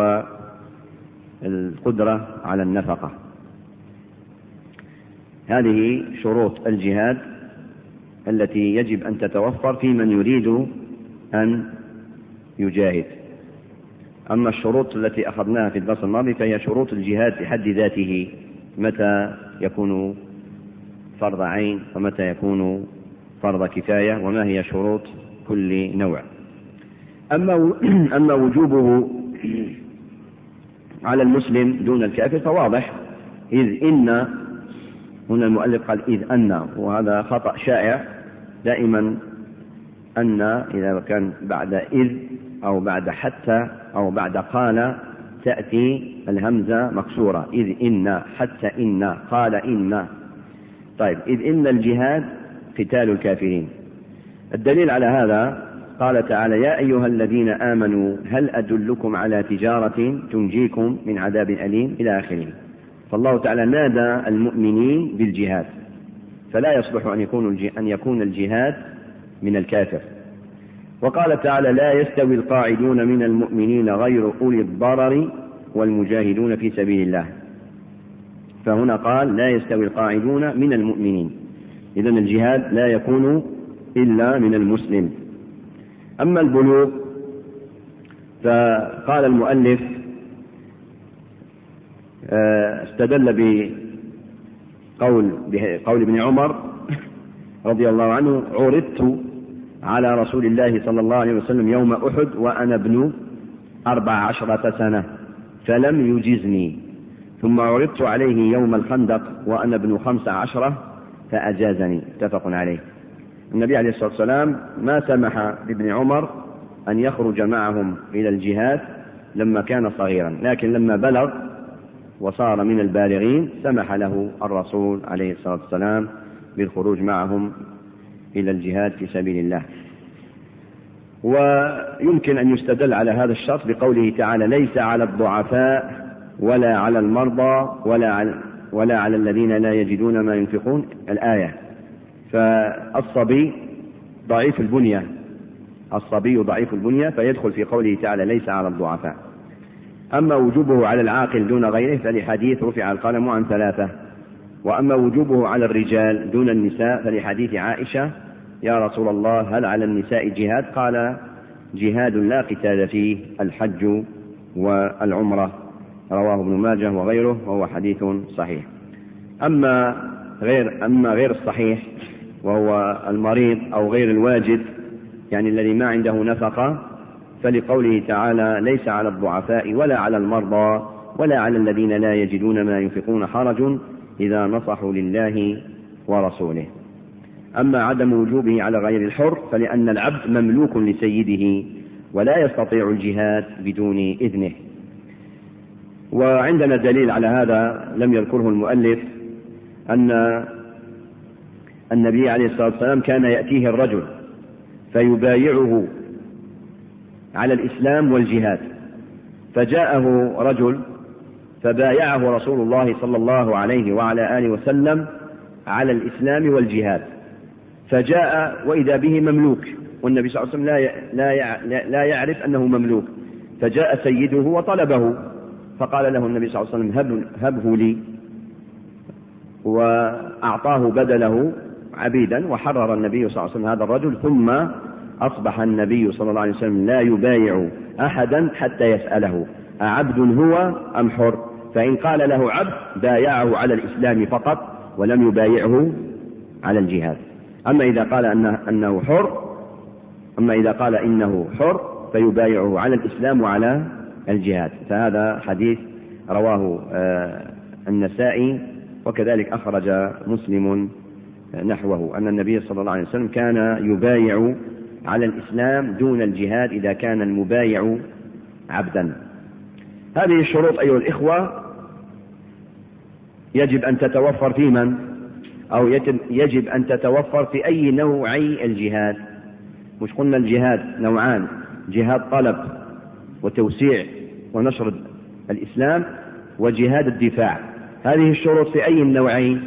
والقدرة على النفقة. هذه شروط الجهاد التي يجب أن تتوفر في من يريد أن يجاهد. أما الشروط التي أخذناها في الدرس الماضي فهي شروط الجهاد في حد ذاته، متى يكون فرض عين ومتى يكون فرض كفاية، وما هي شروط كل نوع. أما وجوبه على المسلم دون الكافر فواضح، إذ إن، هنا المؤلف قال إذ أن، وهذا خطأ شائع دائما، أن إذا كان بعد إذ أو بعد حتى أو بعد قال تأتي الهمزة مكسورة، إذ إن، حتى إن، قال إن. طيب، إذ إن الجهاد قتال الكافرين. الدليل على هذا قال تعالى: يا أيها الذين آمنوا هل أدلكم على تجارة تنجيكم من عذاب أليم، إلى آخره. فالله تعالى نادى المؤمنين بالجهاد، فلا يصلح أن يكون الجهاد من الكافر. وقال تعالى: لا يستوي القاعدون من المؤمنين غير أولي الضرر والمجاهدون في سبيل الله. فهنا قال: لا يستوي القاعدون من المؤمنين، إذن الجهاد لا يكون إلا من المسلم. أما البلوغ فقال المؤلف استدل بقول ابن عمر رضي الله عنه: عرضت على رسول الله صلى الله عليه وسلم يوم أحد وأنا ابن 14 سنة فلم يجزني، ثم عرضت عليه يوم الخندق وأنا ابن 15 فأجازني. متفق عليه. النبي عليه الصلاة والسلام ما سمح لابن عمر أن يخرج معهم إلى الجهاد لما كان صغيرا، لكن لما بلغ وصار من البالغين سمح له الرسول عليه الصلاة والسلام بالخروج معهم إلى الجهاد في سبيل الله. ويمكن أن يستدل على هذا الشرط بقوله تعالى: ليس على الضعفاء ولا على المرضى ولا على الذين لا يجدون ما ينفقون، الآية. فالصبي ضعيف البنية فيدخل في قوله تعالى: ليس على الضعفاء. أما وجوبه على العاقل دون غيره فلحديث رفع القلم عن 3. وأما وجوبه على الرجال دون النساء فلحديث عائشة: يا رسول الله هل على النساء جهاد؟ قال: جهاد لا قتال فيه الحج والعمرة، رواه ابن ماجه وغيره، وهو حديث صحيح. أما غير الصحيح وهو المريض أو غير الواجد، يعني الذي ما عنده نفقة، فلقوله تعالى: ليس على الضعفاء ولا على المرضى ولا على الذين لا يجدون ما ينفقون حرج إذا نصحوا لله ورسوله. أما عدم وجوبه على غير الحر فلأن العبد مملوك لسيده ولا يستطيع الجهاد بدون إذنه. وعندنا دليل على هذا لم يذكره المؤلف، أن النبي عليه الصلاة والسلام كان يأتيه الرجل فيبايعه على الإسلام والجهاد، فجاءه رجل فبايعه رسول الله صلى الله عليه وعلى آله وسلم على الإسلام والجهاد، فجاء وإذا به مملوك، والنبي صلى الله عليه وسلم لا يعرف أنه مملوك، فجاء سيده وطلبه، فقال له النبي صلى الله عليه وسلم: هبه لي، وأعطاه بدله عبيدا، وحرر النبي صلى الله عليه وسلم هذا الرجل. ثم أصبح النبي صلى الله عليه وسلم لا يبايع أحدا حتى يسأله: أعبد هو أم حر؟ فإن قال له عبد بايعه على الإسلام فقط ولم يبايعه على الجهاد. أما إذا قال إنه حر فيبايعه على الإسلام وعلى الجهاد. فهذا حديث رواه النسائي، وكذلك أخرج مسلم نحوه، أن النبي صلى الله عليه وسلم كان يبايع على الإسلام دون الجهاد إذا كان المبايع عبدا. هذه الشروط أيها الإخوة يجب أن تتوفر في من؟ أو يجب أن تتوفر في أي نوعي الجهاد؟ مش قلنا الجهاد نوعان، جهاد طلب وتوسيع ونشر الإسلام، وجهاد الدفاع. هذه الشروط في أي النوعين؟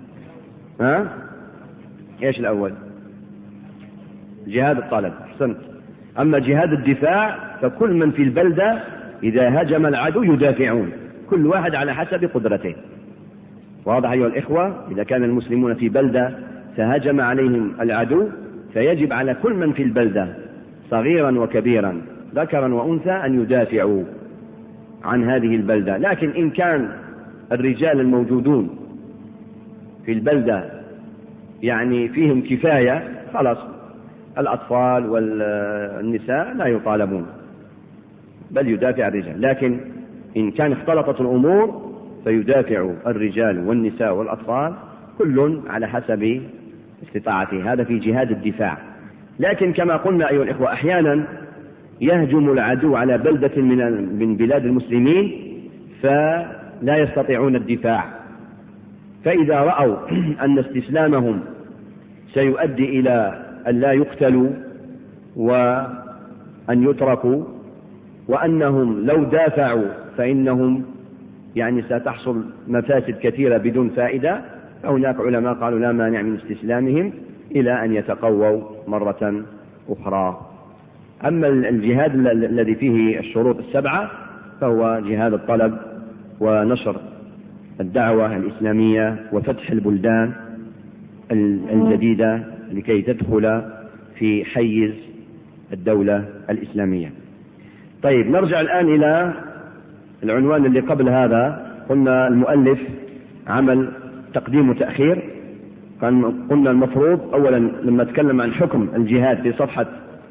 إيش الأول؟ جهاد الطلب، أحسنت. أما جهاد الدفاع فكل من في البلدة إذا هجم العدو يدافعون، كل واحد على حسب قدرته. واضح أيها الإخوة؟ إذا كان المسلمون في بلدة فهجم عليهم العدو فيجب على كل من في البلدة صغيرا وكبيرا ذكرا وأنثى أن يدافعوا عن هذه البلدة. لكن إن كان الرجال الموجودون في البلدة يعني فيهم كفاية خلاص الأطفال والنساء لا يطالبون بل يدافع الرجال. لكن إن كان اختلطت الأمور فيدافع الرجال والنساء والأطفال كل على حسب استطاعته. هذا في جهاد الدفاع. لكن كما قلنا أيها الإخوة أحيانا يهجم العدو على بلدة من بلاد المسلمين فلا يستطيعون الدفاع، فإذا رأوا أن استسلامهم سيؤدي إلى أن لا يقتلوا وأن يتركوا، وأنهم لو دافعوا فإنهم يعني ستحصل مفاسد كثيرة بدون فائدة، فهناك علماء قالوا لا مانع من استسلامهم إلى أن يتقووا مرة أخرى. أما الجهاد الذي فيه الشروط السبعة فهو جهاد الطلب ونشر الدعوة الإسلامية وفتح البلدان الجديدة لكي تدخل في حيز الدولة الإسلامية. طيب نرجع الآن إلى العنوان اللي قبل هذا. قلنا المؤلف عمل تقديم وتأخير. قلنا المفروض أولا لما تكلم عن حكم الجهاد في صفحة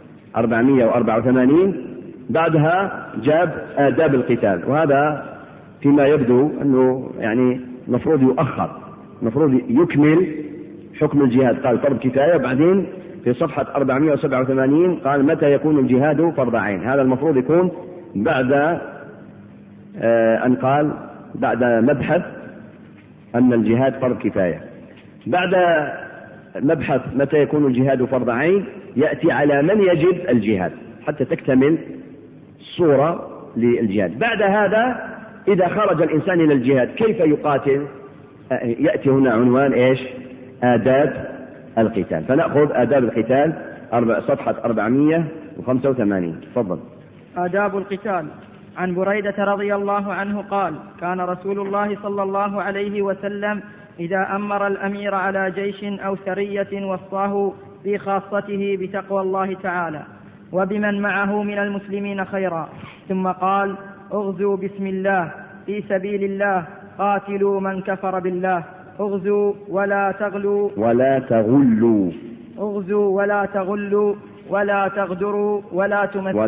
484 بعدها جاب آداب القتال، وهذا فيما يبدو أنه يعني المفروض يؤخر، المفروض يكمل حكم الجهاد. قال فرض كفاية، بعدين في صفحة 487 قال متى يكون الجهاد فرض عين. هذا المفروض يكون بعد أن قال بعد مبحث أن الجهاد فرض كفاية. بعد مبحث متى يكون الجهاد فرض عين يأتي على من يجب الجهاد حتى تكتمل الصورة للجهاد. بعد هذا إذا خرج الإنسان إلى الجهاد كيف يقاتل؟ يأتي هنا عنوان إيش؟ آداب القتال. فنأخذ آداب القتال صفحة 485. تفضل. آداب القتال. عن بريدة رضي الله عنه قال كان رسول الله صلى الله عليه وسلم إذا أمر الأمير على جيش أو سرية وصاه في خاصته بتقوى الله تعالى وبمن معه من المسلمين خيرا، ثم قال اغزوا بسم الله في سبيل الله قاتلوا من كفر بالله، اغزوا ولا تغلوا ولا تغلوا، اغزوا ولا تغلوا ولا تغدروا ولا تمثلوا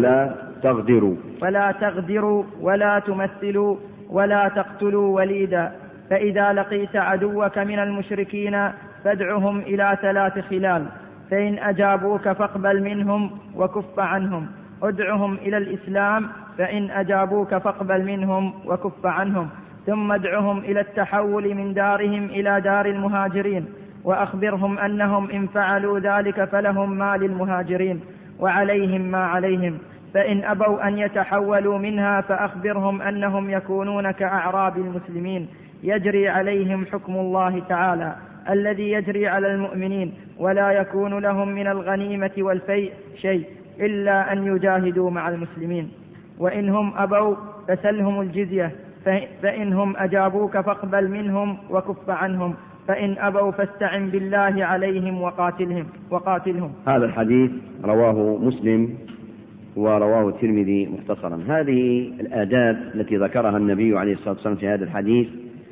ولا تغدروا ولا تمثلوا ولا تقتلوا وليدا، فإذا لقيت عدوك من المشركين فادعهم إلى 3 خلال، فإن أجابوك فاقبل منهم وكف عنهم، ادعهم إلى الإسلام فإن أجابوك فاقبل منهم وكف عنهم، ثم ادعهم إلى التحول من دارهم إلى دار المهاجرين، وأخبرهم أنهم إن فعلوا ذلك فلهم ما للمهاجرين وعليهم ما عليهم، فإن أبوا أن يتحولوا منها فأخبرهم أنهم يكونون كأعراب المسلمين يجري عليهم حكم الله تعالى الذي يجري على المؤمنين، ولا يكون لهم من الغنيمة والفيء شيء إلا أن يجاهدوا مع المسلمين، وإنهم أبوا فسلهم الجزية، فإنهم أجابوك فاقبل منهم وكف عنهم، فإن أبوا فاستعن بالله عليهم وقاتلهم. هذا الحديث رواه مسلم ورواه الترمذي مختصرا. هذه الآداب التي ذكرها النبي عليه الصلاة والسلام في هذا الحديث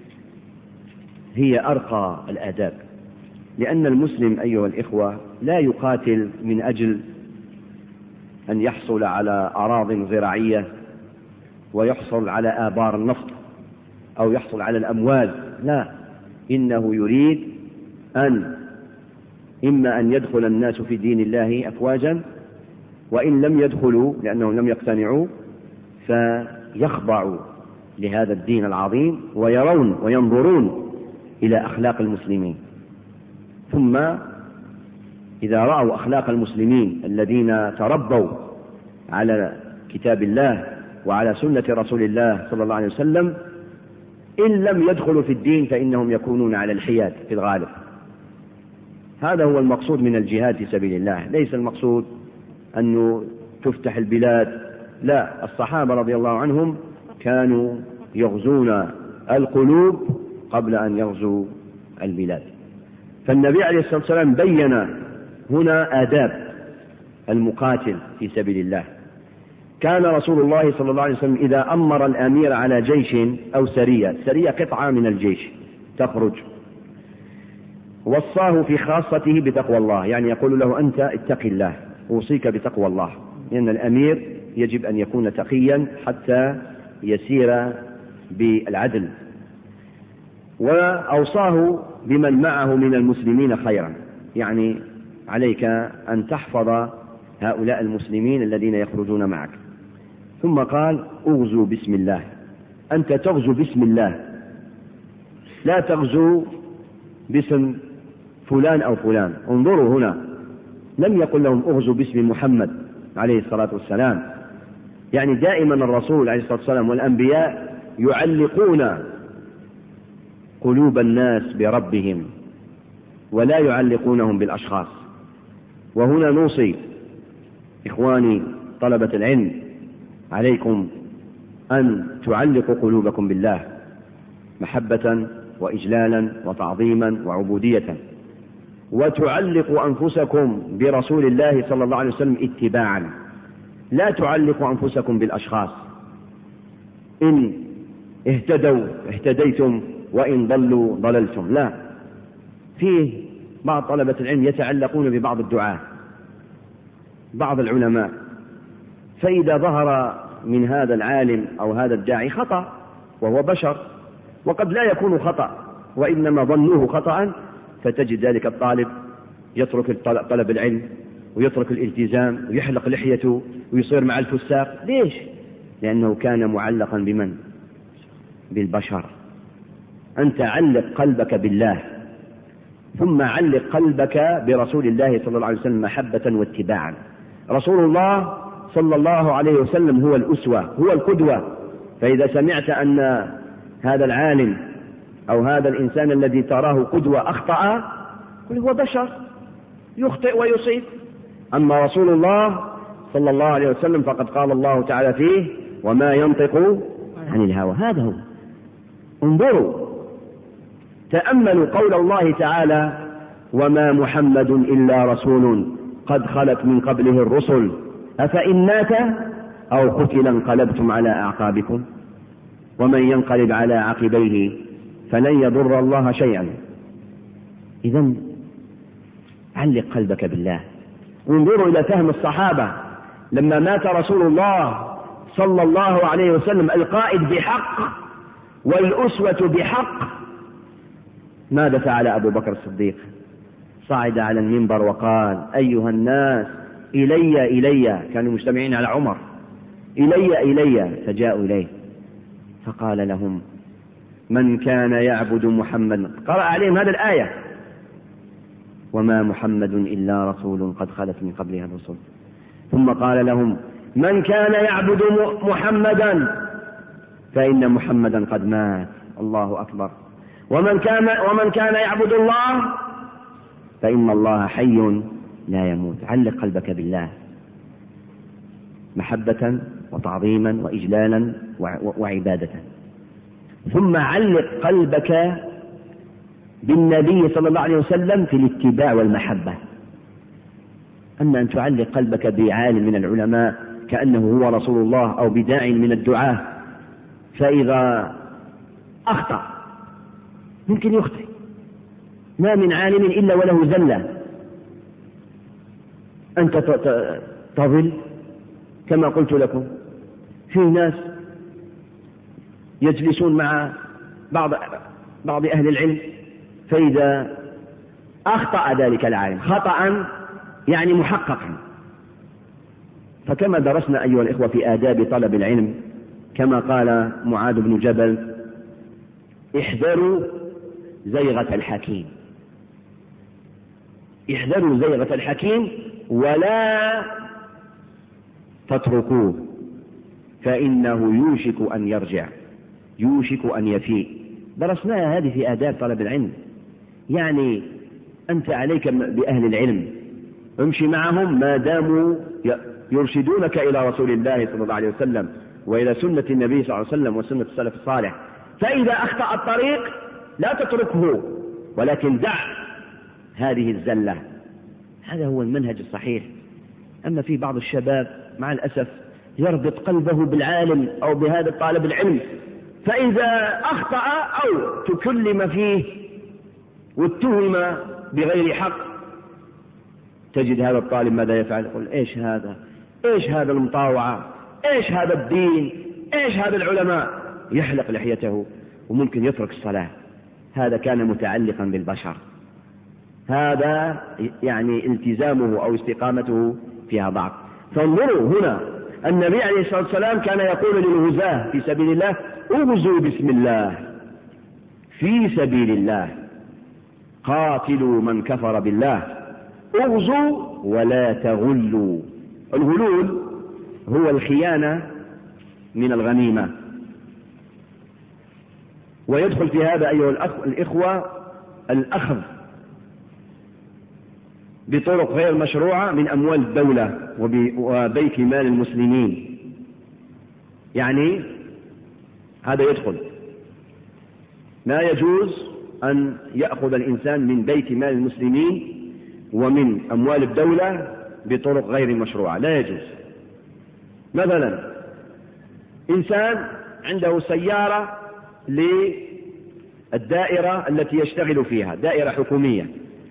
هي أرقى الآداب، لأن المسلم أيها الإخوة لا يقاتل من أجل أن يحصل على أراضٍ زراعية ويحصل على آبار النفط أو يحصل على الأموال، لا، إنه يريد إما أن يدخل الناس في دين الله أفواجا، وإن لم يدخلوا لأنهم لم يقتنعوا فيخضعوا لهذا الدين العظيم ويرون وينظرون إلى أخلاق المسلمين. ثم إذا رأوا أخلاق المسلمين الذين تربوا على كتاب الله وعلى سنة رسول الله صلى الله عليه وسلم، إن لم يدخلوا في الدين فإنهم يكونون على الحياد في الغالب. هذا هو المقصود من الجهاد في سبيل الله، ليس المقصود أنه تفتح البلاد، لا، الصحابة رضي الله عنهم كانوا يغزون القلوب قبل أن يغزوا البلاد. فالنبي عليه الصلاة والسلام بين هنا آداب المقاتل في سبيل الله. كان رسول الله صلى الله عليه وسلم إذا أمر الأمير على جيش أو سرية قطعة من الجيش تخرج، وصاه في خاصته بتقوى الله، يعني يقول له أنت اتق الله، أوصيك بتقوى الله، لأن الأمير يجب أن يكون تقيا حتى يسير بالعدل. وأوصاه بمن معه من المسلمين خيرا، يعني عليك أن تحفظ هؤلاء المسلمين الذين يخرجون معك. ثم قال اغزوا بسم الله، أنت تغزو باسم الله، لا تغزو باسم فلان أو فلان. انظروا هنا، لم يقل لهم اغزوا باسم محمد عليه الصلاة والسلام، يعني دائما الرسول عليه الصلاة والسلام والأنبياء يعلقون قلوب الناس بربهم ولا يعلقونهم بالأشخاص. وهنا نوصي إخواني طلبة العلم عليكم أن تعلقوا قلوبكم بالله محبة وإجلالا وتعظيما وعبودية، وتعلقوا أنفسكم برسول الله صلى الله عليه وسلم اتباعا، لا تعلقوا أنفسكم بالأشخاص. إن اهتدوا اهتديتم وإن ضلوا ضللتم، لا. فيه بعض طلبة العلم يتعلقون ببعض الدعاة، بعض العلماء، فإذا ظهر من هذا العالم أو هذا الداعي خطأ، وهو بشر وقد لا يكون خطأ وإنما ظنوه خطأ، فتجد ذلك الطالب يترك طلب العلم ويترك الالتزام ويحلق لحيته ويصير مع الفساق. ليش؟ لأنه كان معلقا بمن؟ بالبشر. أنت علق قلبك بالله، ثم علق قلبك برسول الله صلى الله عليه وسلم محبة واتباعا. رسول الله صلى الله عليه وسلم هو الأسوة، هو القدوة. فإذا سمعت أن هذا العالم أو هذا الإنسان الذي تراه قدوة أخطأ، قل هو بشر يخطئ ويصيب. أما رسول الله صلى الله عليه وسلم فقد قال الله تعالى فيه وما ينطق عن الهوى. هذا هو. انظروا، تأملوا قول الله تعالى وما محمد إلا رسول قد خلت من قبله الرسل أفإن مات أو قتل انقلبتم على أعقابكم ومن ينقلب على عقبيه فلن يضر الله شيئا. إذن علق قلبك بالله. وانظروا إلى فهم الصحابة لما مات رسول الله صلى الله عليه وسلم القائد بحق والأسوة بحق، ماذا فعل أبو بكر الصديق؟ صعد على المنبر وقال أيها الناس إلي إلي، كانوا مجتمعين على عمر، إلي إلي، فجاءوا إليه فقال لهم من كان يعبد محمد، قرأ عليهم هذه الآية وما محمد إلا رسول قد خلت من قبلها الرسل، ثم قال لهم من كان يعبد محمدا فإن محمدا قد مات، الله أكبر، ومن كان يعبد الله فإن الله حي لا يموت. علق قلبك بالله محبة وتعظيما وإجلالا وعبادة. ثم علق قلبك بالنبي صلى الله عليه وسلم في الاتباع والمحبة. أما أن تعلق قلبك بعالم من العلماء كأنه هو رسول الله أو بداع من الدعاة، فإذا أخطأ ممكن يخطئ، ما من عالم إلا وله زلة. أنت تضل كما قلت لكم، في ناس يجلسون مع بعض أهل العلم، فإذا أخطأ ذلك العالم خطأ يعني محققا، فكما درسنا أيها الإخوة في آداب طلب العلم، كما قال معاذ بن جبل: احذروا زيغة الحكيم، احذروا زيغة الحكيم ولا تتركوه فإنه يوشك أن يرجع، يوشك أن يفيء. درسناها هذه في آداب طلب العلم. يعني أنت عليك بأهل العلم، امشي معهم ما داموا يرشدونك إلى رسول الله صلى الله عليه وسلم وإلى سنة النبي صلى الله عليه وسلم وسنة السلف الصالح. فإذا أخطأ الطريق لا تتركه، ولكن دع هذه الزلة. هذا هو المنهج الصحيح. أما في بعض الشباب مع الأسف يربط قلبه بالعالم أو بهذا الطالب العلم، فإذا أخطأ أو تكلم فيه واتهم بغير حق تجد هذا الطالب ماذا يفعل؟ يقول: إيش هذا؟ إيش هذا المطاوعة؟ إيش هذا الدين؟ إيش هذا العلماء؟ يحلق لحيته وممكن يترك الصلاة. هذا كان متعلقا بالبشر، هذا يعني التزامه أو استقامته فيها ضعف. فانظروا هنا النبي عليه الصلاة والسلام كان يقول للغزاة في سبيل الله: اغزوا بسم الله في سبيل الله، قاتلوا من كفر بالله، اغزوا ولا تغلوا. الغلول هو الخيانة من الغنيمة، ويدخل في هذا أيها الإخوة الأخذ بطرق غير مشروعة من أموال الدولة وبيت مال المسلمين. يعني هذا يدخل، لا يجوز أن يأخذ الإنسان من بيت مال المسلمين ومن أموال الدولة بطرق غير مشروعة، لا يجوز. مثلا إنسان عنده سيارة للدائرة التي يشتغل فيها، دائرة حكومية،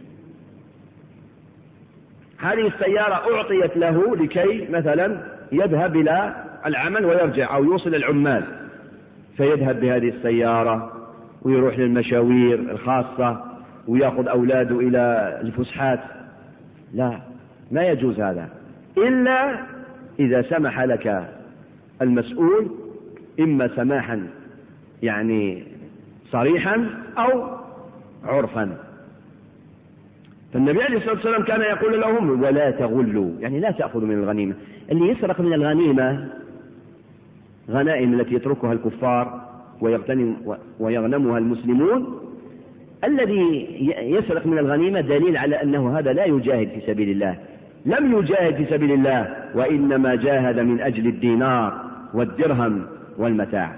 هذه السيارة أعطيت له لكي مثلا يذهب إلى العمل ويرجع أو يوصل العمال، فيذهب بهذه السيارة ويروح للمشاوير الخاصة ويأخذ أولاده إلى الفسحات. لا، ما يجوز هذا إلا إذا سمح لك المسؤول، إما سماحا يعني صريحا أو عرفا. فالنبي عليه الصلاة والسلام كان يقول لهم: ولا تغلوا، يعني لا تأخذوا من الغنيمة. اللي يسرق من الغنيمة، غنائم التي يتركها الكفار ويغنمها المسلمون، الذي يسرق من الغنيمة دليل على أنه هذا لا يجاهد في سبيل الله، لم يجاهد في سبيل الله، وإنما جاهد من أجل الدينار والدرهم والمتاع.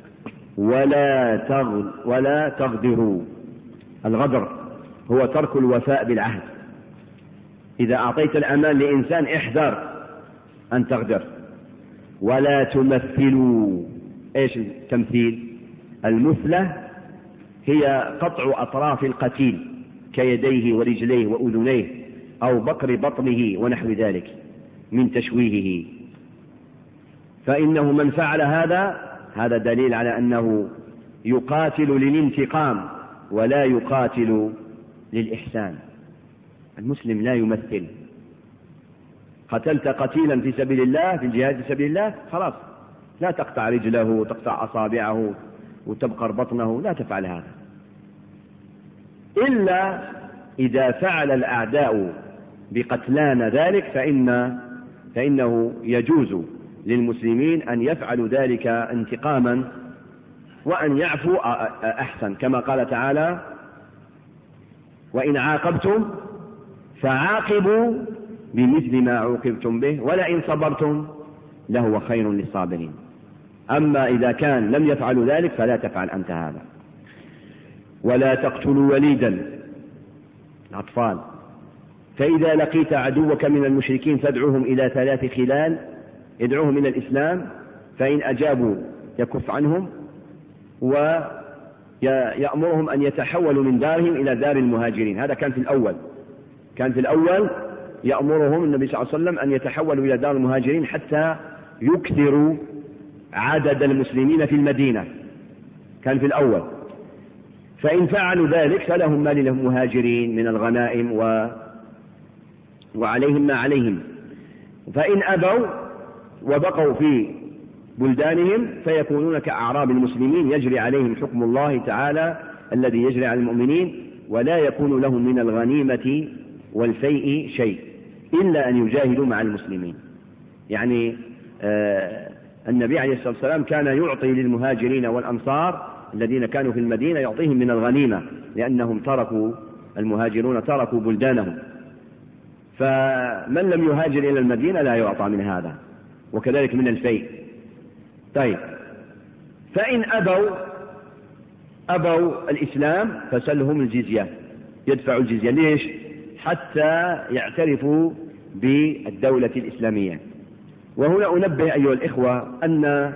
ولا تغدروا. الغدر هو ترك الوفاء بالعهد. إذا أعطيت الأمان لإنسان احذر أن تغدر. ولا تمثلوا. إيش التمثيل؟ المثلة هي قطع أطراف القتيل كيديه ورجليه وأذنيه أو بقر بطنه ونحو ذلك من تشويهه. فإنه من فعل هذا دليل على أنه يقاتل للانتقام ولا يقاتل للإحسان. المسلم لا يمثل. قتلت قتيلا في سبيل الله، في الجهاد في سبيل الله، خلاص لا تقطع رجله وتقطع أصابعه وتبقر بطنه، لا تفعل هذا إلا إذا فعل الأعداء بقتلان ذلك، فإنه يجوز للمسلمين أن يفعلوا ذلك انتقاما، وأن يعفوا أحسن، كما قال تعالى: وإن عاقبتم فعاقبوا بمثل ما عوقبتم به ولئن صبرتم لهو خير للصابرين. أما إذا كان لم يفعلوا ذلك فلا تفعل أنت هذا. ولا تقتلوا وليدا، الأطفال، فإذا لقيت عدوك من المشركين فادعوهم إلى 3 خلال يدعوهم إلى الإسلام، فإن أجابوا يكف عنهم ويأمرهم أن يتحولوا من دارهم إلى دار المهاجرين. هذا كان في الأول يأمرهم النبي صلى الله عليه وسلم أن يتحولوا إلى دار المهاجرين حتى يكثروا عدد المسلمين في المدينة، كان في الأول. فإن فعلوا ذلك فلهم ما للمهاجرين من الغنائم وعليهم ما عليهم. فإن أبوا وبقوا في بلدانهم فيكونون كأعراب المسلمين يجري عليهم حكم الله تعالى الذي يجري على المؤمنين، ولا يكون لهم من الغنيمة والفيء شيء إلا أن يجاهدوا مع المسلمين. يعني النبي عليه الصلاة والسلام كان يعطي للمهاجرين والأنصار الذين كانوا في المدينة يعطيهم من الغنيمة، لأنهم المهاجرون تركوا بلدانهم، فمن لم يهاجر إلى المدينة لا يعطى من هذا، وكذلك من الفيء. طيب، فإن أبوا الإسلام فسلهم الجزية، يدفعوا الجزية. ليش؟ حتى يعترفوا بالدولة الإسلامية. وهنا أنبه أيها الإخوة أن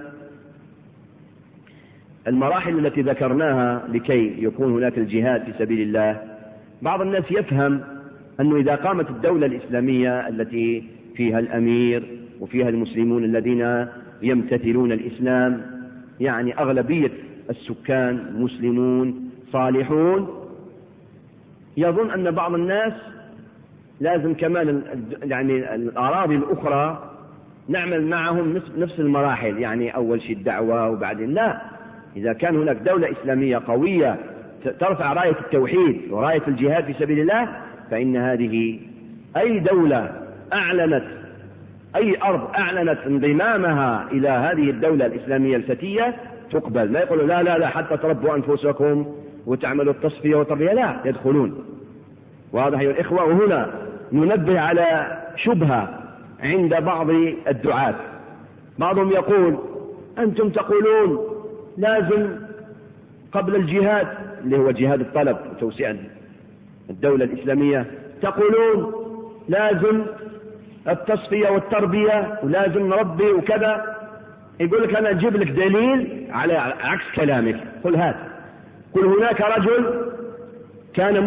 المراحل التي ذكرناها لكي يكون هناك الجهاد في سبيل الله، بعض الناس يفهم أنه إذا قامت الدولة الإسلامية التي فيها الأمير وفيها المسلمون الذين يمتثلون الإسلام، يعني أغلبية السكان مسلمون صالحون، يظن أن بعض الناس لازم كمان يعني الأراضي الأخرى نعمل معهم نفس المراحل، يعني أول شيء الدعوة وبعدين لا. إذا كان هناك دولة إسلامية قوية ترفع راية التوحيد وراية الجهاد في سبيل الله، فإن هذه أي دولة أعلنت، أي أرض أعلنت انضمامها إلى هذه الدولة الإسلامية الفتية تقبل. لا يقولوا لا لا لا حتى تربوا أنفسكم وتعملوا التصفية والتربية، لا، يدخلون. واضح يا الإخوة؟ وهنا ننبه على شبهة عند بعض الدعاة. بعضهم يقول أنتم تقولون لازم قبل الجهاد اللي هو جهاد الطلب وتوسيع الدولة الإسلامية، تقولون لازم التصفية والتربية ولازم نربي وكذا. يقول لك أنا أجيب لك دليل على عكس كلامك. قل هات، قل هناك رجل كان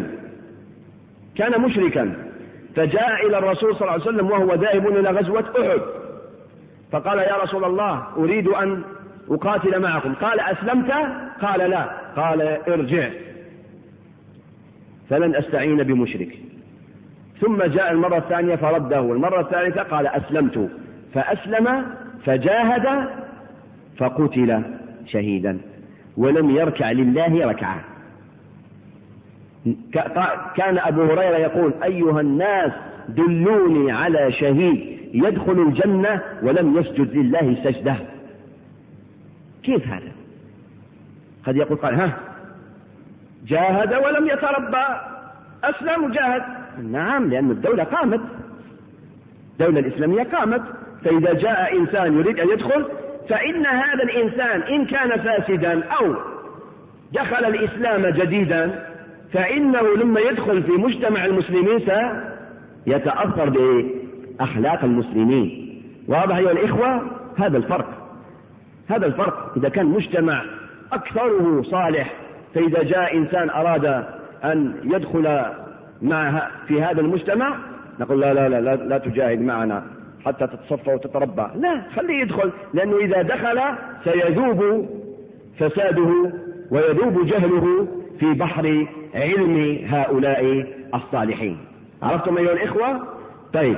مشركا فجاء إلى الرسول صلى الله عليه وسلم وهو ذاهب إلى غزوة أحد، فقال يا رسول الله أريد أن أقاتل معكم. قال أسلمت؟ قال لا. قال ارجع فلن أستعين بمشرك. ثم جاء المرة الثانية فرده، والمرة الثالثة قال أسلمت، فأسلم فجاهد فقتل شهيدا ولم يركع لله ركعة. كان أبو هريرة يقول أيها الناس دلوني على شهيد يدخل الجنة ولم يسجد لله سجدة. كيف هذا؟ قد يقول قال جاهد ولم يتربى، أسلم وجاهد. نعم، لأن الدولة قامت، الدولة الإسلامية قامت. فإذا جاء إنسان يريد أن يدخل، فإن هذا الإنسان إن كان فاسدا أو دخل الإسلام جديدا، فإنه لما يدخل في مجتمع المسلمين سيتأثر بأخلاق المسلمين. واضح أيها الإخوة؟ هذا الفرق. إذا كان مجتمع أكثره صالح، فإذا جاء إنسان أراد أن يدخل معها في هذا المجتمع نقول لا لا لا لا تجاهد معنا حتى تتصفى وتتربى، لا، خليه يدخل، لأنه إذا دخل سيذوب فساده ويذوب جهله في بحر علم هؤلاء الصالحين. عرفتم أيها الإخوة؟ طيب،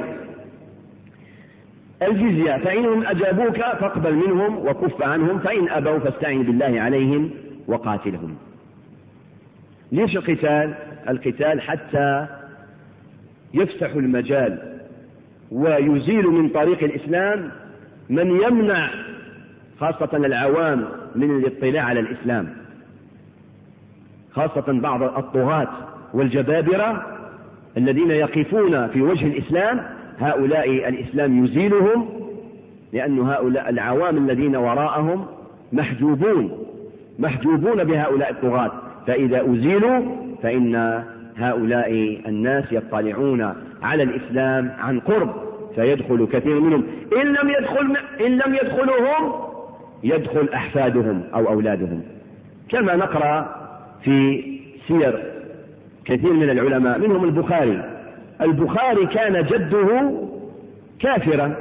الجزية، فإنهم أجابوك فاقبل منهم وكف عنهم، فإن أبوا فاستعن بالله عليهم وقاتلهم. ليش القتال حتى يفتح المجال ويزيل من طريق الإسلام من يمنع خاصة العوام من الاطلاع على الإسلام، خاصة بعض الطغاة والجبابرة الذين يقفون في وجه الإسلام. هؤلاء الإسلام يزيلهم، لأن هؤلاء العوام الذين وراءهم محجوبون بهؤلاء الطغاة، فإذا أزيلوا فإن هؤلاء الناس يطلعون على الإسلام عن قرب سيدخل كثير منهم، إن لم يدخلوا هم يدخل أحفادهم أو أولادهم. كما نقرأ في سير كثير من العلماء منهم البخاري كان جده كافرا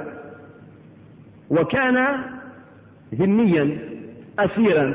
وكان ذميا أسيرا،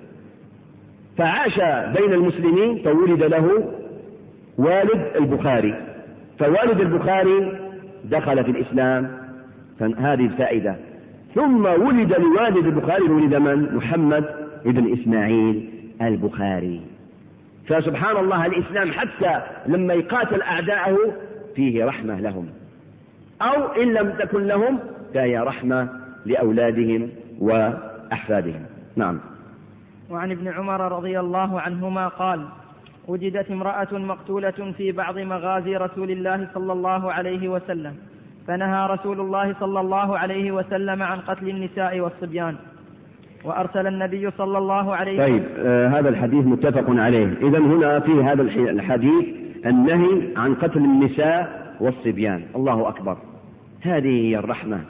فعاش بين المسلمين فولد له والد البخاري، فوالد البخاري دخل في الإسلام، فهذه الفائدة. ثم ولد لوالد البخاري ولد من؟ محمد ابن إسماعيل البخاري. فسبحان الله الإسلام حتى لما يقاتل أعداءه فيه رحمة لهم، أو إن لم تكن لهم فهي رحمة لأولادهم وأحفادهم. نعم. وعن ابن عمر رضي الله عنهما قال: وجدت امرأة مقتولة في بعض مغازي رسول الله صلى الله عليه وسلم، فنهى رسول الله صلى الله عليه وسلم عن قتل النساء والصبيان، وأرسل النبي صلى الله عليه وسلم. طيب، هذا الحديث متفق عليه. إذن هنا في هذا الحديث النهي عن قتل النساء والصبيان. الله أكبر، هذه هي الرحمة.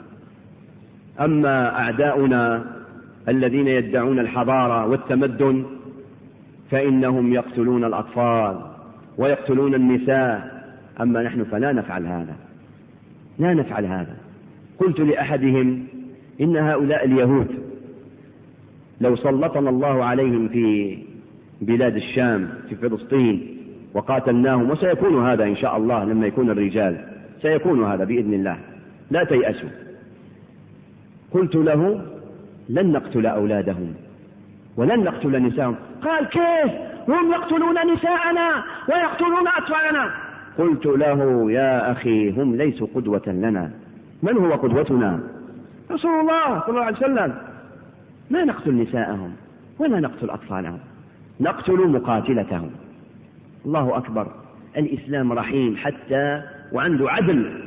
أما أعداؤنا الذين يدعون الحضارة والتمدن فإنهم يقتلون الأطفال ويقتلون النساء، أما نحن فلا نفعل هذا، لا نفعل هذا. قلت لأحدهم: إن هؤلاء اليهود لو سلطنا الله عليهم في بلاد الشام في فلسطين وقاتلناهم، وسيكون هذا إن شاء الله لما يكون الرجال، سيكون هذا بإذن الله، لا تيأسوا. قلت له: لن نقتل أولادهم ولن نقتل نساءهم. قال: كيف هم يقتلون نساءنا ويقتلون أطفالنا؟ قلت له: يا أخي، هم ليسوا قدوة لنا. من هو قدوتنا؟ رسول الله صلى الله عليه وسلم. ما نقتل نساءهم ولا نقتل أطفالهم، نقتل مقاتلتهم. الله أكبر، الإسلام رحيم حتى وعنده عدل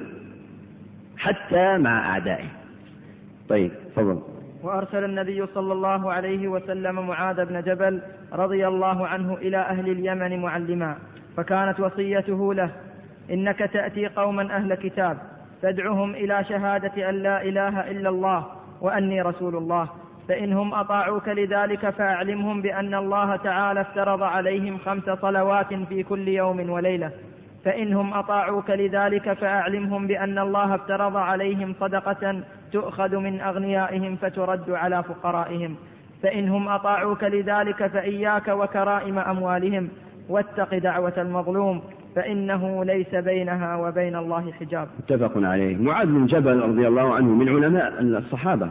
حتى مع أعدائه. طيب، تفضل. وأرسل النبي صلى الله عليه وسلم معاذ بن جبل رضي الله عنه إلى أهل اليمن معلما، فكانت وصيته له: إنك تأتي قوما أهل كتاب تدعوهم إلى شهادة أن لا إله إلا الله وأني رسول الله، فإنهم أطاعوك لذلك فأعلمهم بأن الله تعالى افترض عليهم 5 صلوات في كل يوم وليلة، فإنهم أطاعوك لذلك فأعلمهم بأن الله افترض عليهم صدقة تؤخذ من أغنيائهم فترد على فقرائهم، فإنهم أطاعوك لذلك فإياك وكرائم أموالهم، واتق دعوة المظلوم فإنه ليس بينها وبين الله حجاب. متفق عليه. معاذ بن جبل رضي الله عنه من علماء الصحابة،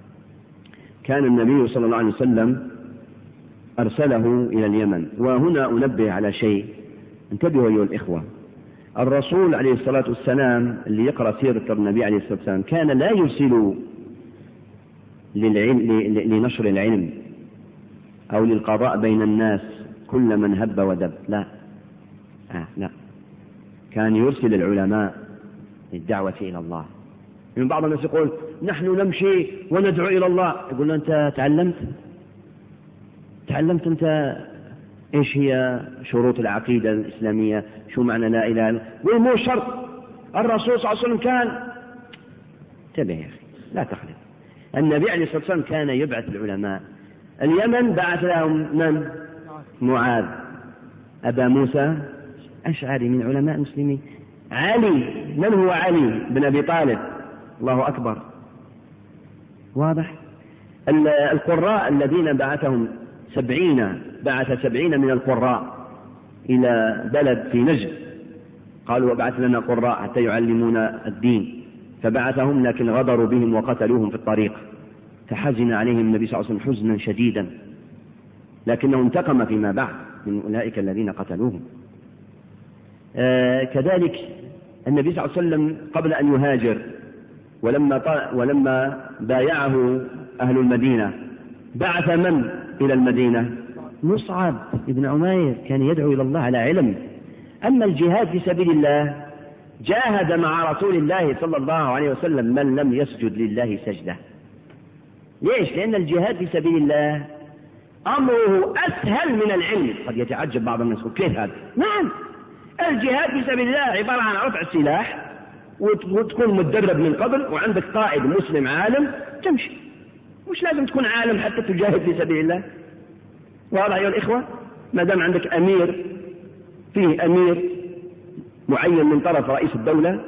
كان النبي صلى الله عليه وسلم أرسله إلى اليمن. وهنا أنبه على شيء، انتبهوا أيها الإخوة. الرسول عليه الصلاة والسلام اللي يقرأ سيرة النبي عليه الصلاة والسلام كان لا يرسل لنشر العلم أو للقضاء بين الناس كل من هب ودب، لا لا، كان يرسل العلماء للدعوة إلى الله. من بعض الناس يقول: نحن نمشي وندعو إلى الله. يقول له: أنت تعلمت أنت إيش هي شروط العقيدة الإسلامية؟ شو معنى لا إله إلا الله؟ يقول: مو شرط، الرسول صلى الله عليه وسلم كان. انتبه يا أخي، لا تخلط. النبي عليه الصلاة والسلام كان يبعث العلماء. اليمن بعث لهم من؟ معاذ. أبا موسى أشعري من علماء المسلمين. علي، من هو علي بن أبي طالب؟ الله أكبر، واضح. القراء الذين بعثهم 70 من القراء إلى بلد في نجد، قالوا: وبعث لنا قراء حتى يعلمونا الدين، فبعثهم لكن غدروا بهم وقتلوهم في الطريق، فحزن عليهم النبي صلى الله عليه وسلم حزنا شديدا، لكنه انتقم فيما بعد من أولئك الذين قتلوهم. كذلك النبي صلى الله عليه وسلم قبل أن يهاجر ولما بايعه أهل المدينة بعث من إلى المدينة؟ مصعب ابن عمير، كان يدعو إلى الله على علم. أما الجهاد في سبيل الله جاهد مع رسول الله صلى الله عليه وسلم من لم يسجد لله سجدة. ليش؟ لأن الجهاد في سبيل الله أمره أسهل من العلم. قد يتعجب بعض الناس: كيف هذا؟ نعم، الجهاد في سبيل الله عبارة عن رفع السلاح وتكون متدرب من قبل وعندك قائد مسلم عالم تمشي، مش لازم تكون عالم حتى تجاهد في سبيل الله. واضح أيها الإخوة؟ ما دام عندك أمير، فيه أمير معين من طرف رئيس الدولة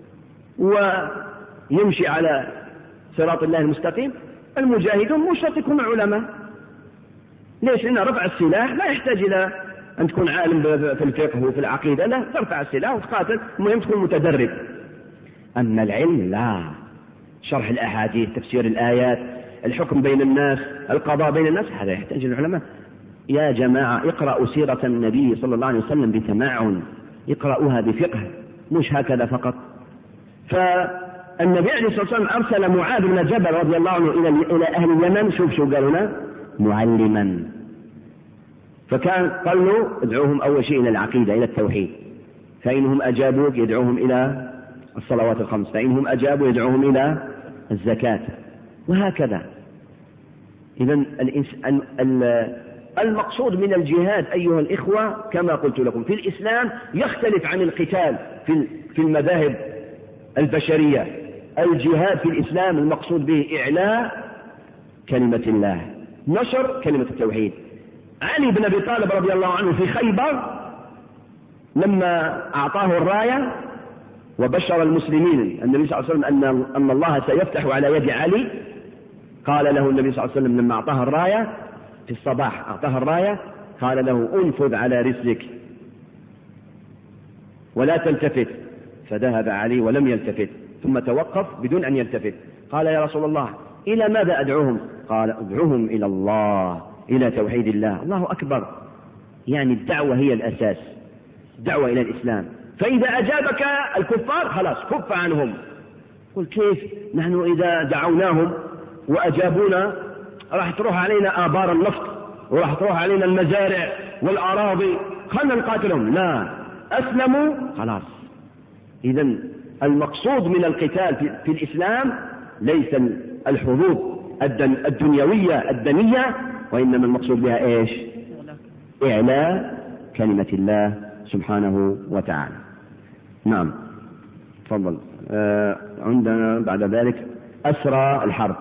ويمشي على صراط الله المستقيم، المجاهدون مش شرط يكونوا علماء. ليش؟ لأن رفع السلاح لا يحتاج إلى أن تكون عالم في الفقه وفي العقيدة، لا، ترفع السلاح وتقاتل، المهم تكون متدرب. أما العلم لا، شرح الأحاديث، تفسير الآيات، الحكم بين الناس، القضاء بين الناس، هذا يحتاج العلماء. يا جماعة اقرأوا سيرة النبي صلى الله عليه وسلم بتمعن، اقرأوها بفقه، مش هكذا فقط. فالنبي عليه الصلاة والسلام أرسل معاذ بن جبل رضي الله عنه إلى أهل اليمن، شوف قالوا لنا معلما. فكان قال له ادعوهم أول شيء إلى العقيدة، إلى التوحيد، فإنهم أجابوك يدعوهم إلى الصلوات الخمس، فإنهم أجابوا يدعوهم إلى الزكاة، وهكذا. إذن المقصود من الجهاد أيها الإخوة كما قلت لكم في الإسلام يختلف عن القتال في المذاهب البشرية. الجهاد في الإسلام المقصود به إعلاء كلمة الله، نشر كلمة التوحيد. علي بن أبي طالب رضي الله عنه في خيبر لما أعطاه الراية وبشر المسلمين النبي صلى الله عليه وسلم أن الله سيفتح على يد علي، قال له النبي صلى الله عليه وسلم لما أعطاه الراية في الصباح، أعطاه الراية قال له انفذ على رسلك ولا تلتفت، فذهب علي ولم يلتفت، ثم توقف بدون أن يلتفت. قال يا رسول الله إلى ماذا أدعوهم؟ قال ادعوهم إلى الله، إلى توحيد الله، الله أكبر. يعني الدعوة هي الأساس، دعوة إلى الإسلام. فإذا أجابك الكفار خلاص كف عنهم. قل كيف نحن إذا دعوناهم وأجابونا راح تروح علينا آبار النفط وراح تروح علينا المزارع والأراضي، خلنا نقاتلهم. لا، أسلموا خلاص. إذن المقصود من القتال في الإسلام ليس الحروب الدنيوية الدنية، وإنما المقصود بها إيش؟ إعلاء كلمة الله سبحانه وتعالى. نعم تفضل. عندنا بعد ذلك أسرى الحرب.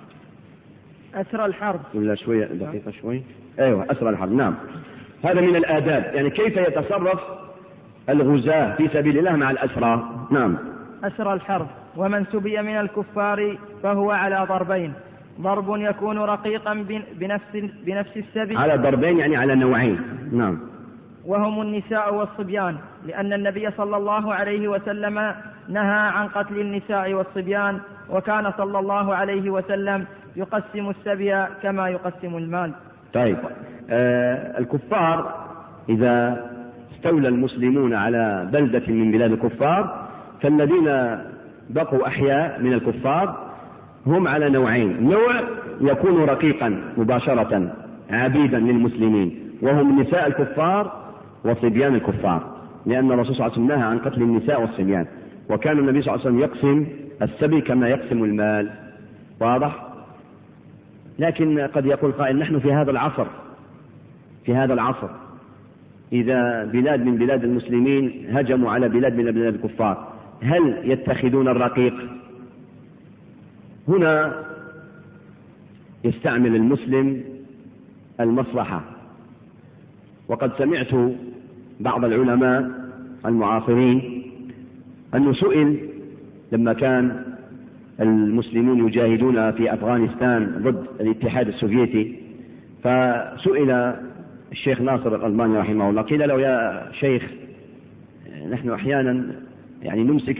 أسرى الحرب ولا شوية دقيقة شوي. أيوة أسرى الحرب. نعم، هذا من الآداب، يعني كيف يتصرف الغزاة في سبيل الله مع الأسرى. نعم. أسرى الحرب ومن سبي من الكفار فهو على ضربين، ضرب يكون رقيقا بنفس السبي، على ضربين يعني على نوعين. نعم. وهم النساء والصبيان، لأن النبي صلى الله عليه وسلم نهى عن قتل النساء والصبيان، وكان صلى الله عليه وسلم يقسم السبي كما يقسم المال. طيب، الكفار إذا استولى المسلمون على بلدة من بلاد الكفار، فالذين بقوا أحياء من الكفار هم على نوعين. نوع يكون رقيقا مباشرة عبيدا للمسلمين، وهم نساء الكفار وصبيان الكفار، لأن الرسول صلى الله عليه وسلم نهى عن قتل النساء والصبيان، وكان النبي صلى الله عليه وسلم يقسم السبي كما يقسم المال. واضح؟ لكن قد يقول قائل نحن في هذا العصر إذا بلاد من بلاد المسلمين هجموا على بلاد من بلاد الكفار، هل يتخذون الرقيق؟ هنا يستعمل المسلم المصلحة. وقد سمعت بعض العلماء المعاصرين أنه سئل لما كان المسلمون يجاهدون في أفغانستان ضد الاتحاد السوفيتي، فسئل الشيخ ناصر الألباني رحمه الله، قيل له يا شيخ نحن أحيانا يعني نمسك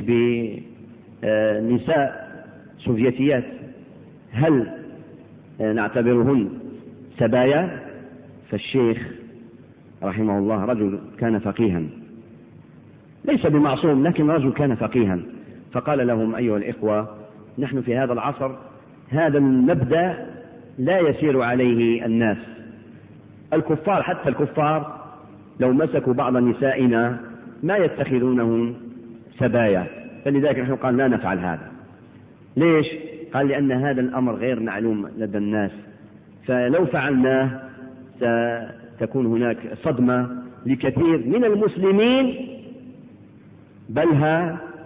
بنساء سوفيتيات، هل نعتبرهن سبايا؟ فالشيخ رحمه الله رجل كان فقيها، ليس بمعصوم لكن رجل كان فقيها، فقال لهم أيها الإخوة نحن في هذا العصر هذا المبدأ لا يسير عليه الناس. الكفار حتى الكفار لو مسكوا بعض نسائنا ما يتخذونهم سبايا، فلذلك نحن قال لا نفعل هذا. ليش؟ قال لأن هذا الأمر غير معلوم لدى الناس، فلو فعلناه ستكون هناك صدمة لكثير من المسلمين، بلها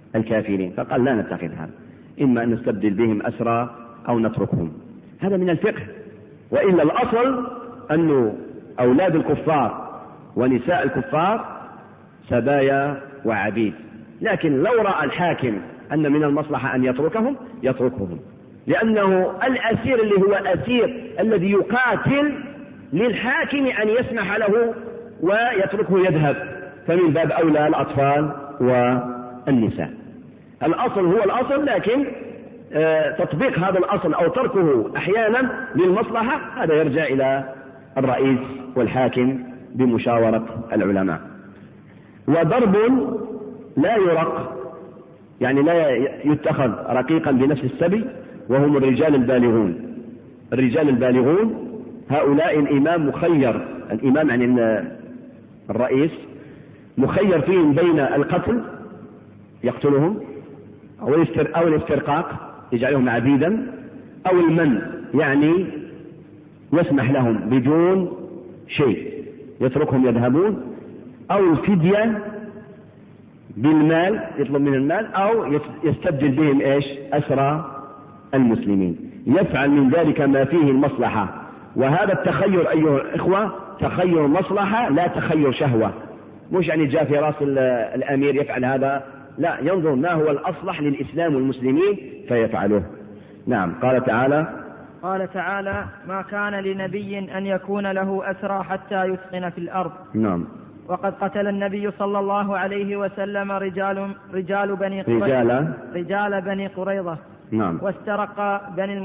الكافرين، فقال لا نتخذ هذا، إما أن نستبدل بهم أسرى أو نتركهم. هذا من الفقه. وإلا الأصل أن أولاد الكفار ونساء الكفار سبايا وعبيد، لكن لو رأى الحاكم أن من المصلحة أن يتركهم، لأنه الأسير اللي هو أسير الذي يقاتل للحاكم أن يسمح له ويتركه يذهب، فمن باب أولى الأطفال والنساء. الأصل هو الأصل، لكن تطبيق هذا الأصل أو تركه أحيانا للمصلحة هذا يرجع إلى الرئيس والحاكم بمشاورة العلماء. وضرب لا يرق، يعني لا يتخذ رقيقا بنفس السبي، وهم الرجال البالغون. الرجال البالغون هؤلاء الإمام مخير، الإمام يعني الرئيس مخير فيهم بين القتل يقتلهم أو الاسترقاق يجعلهم عبيدا، أو المن يعني يسمح لهم بدون شيء يتركهم يذهبون، أو الفدية بالمال يطلب من المال، أو يستبدل بهم أسرى المسلمين. يفعل من ذلك ما فيه المصلحة. وهذا التخير أيها الإخوة تخير مصلحة لا تخير شهوة، مش يعني جاء في رأس الأمير يفعل هذا، لا، ينظر ما هو الأصلح للإسلام والمسلمين فيفعله. نعم. قال تعالى ما كان لنبي أن يكون له أسرى حتى يثخن في الأرض. نعم. وقد قتل النبي صلى الله عليه وسلم رجال بني قريظة. نعم. واسترق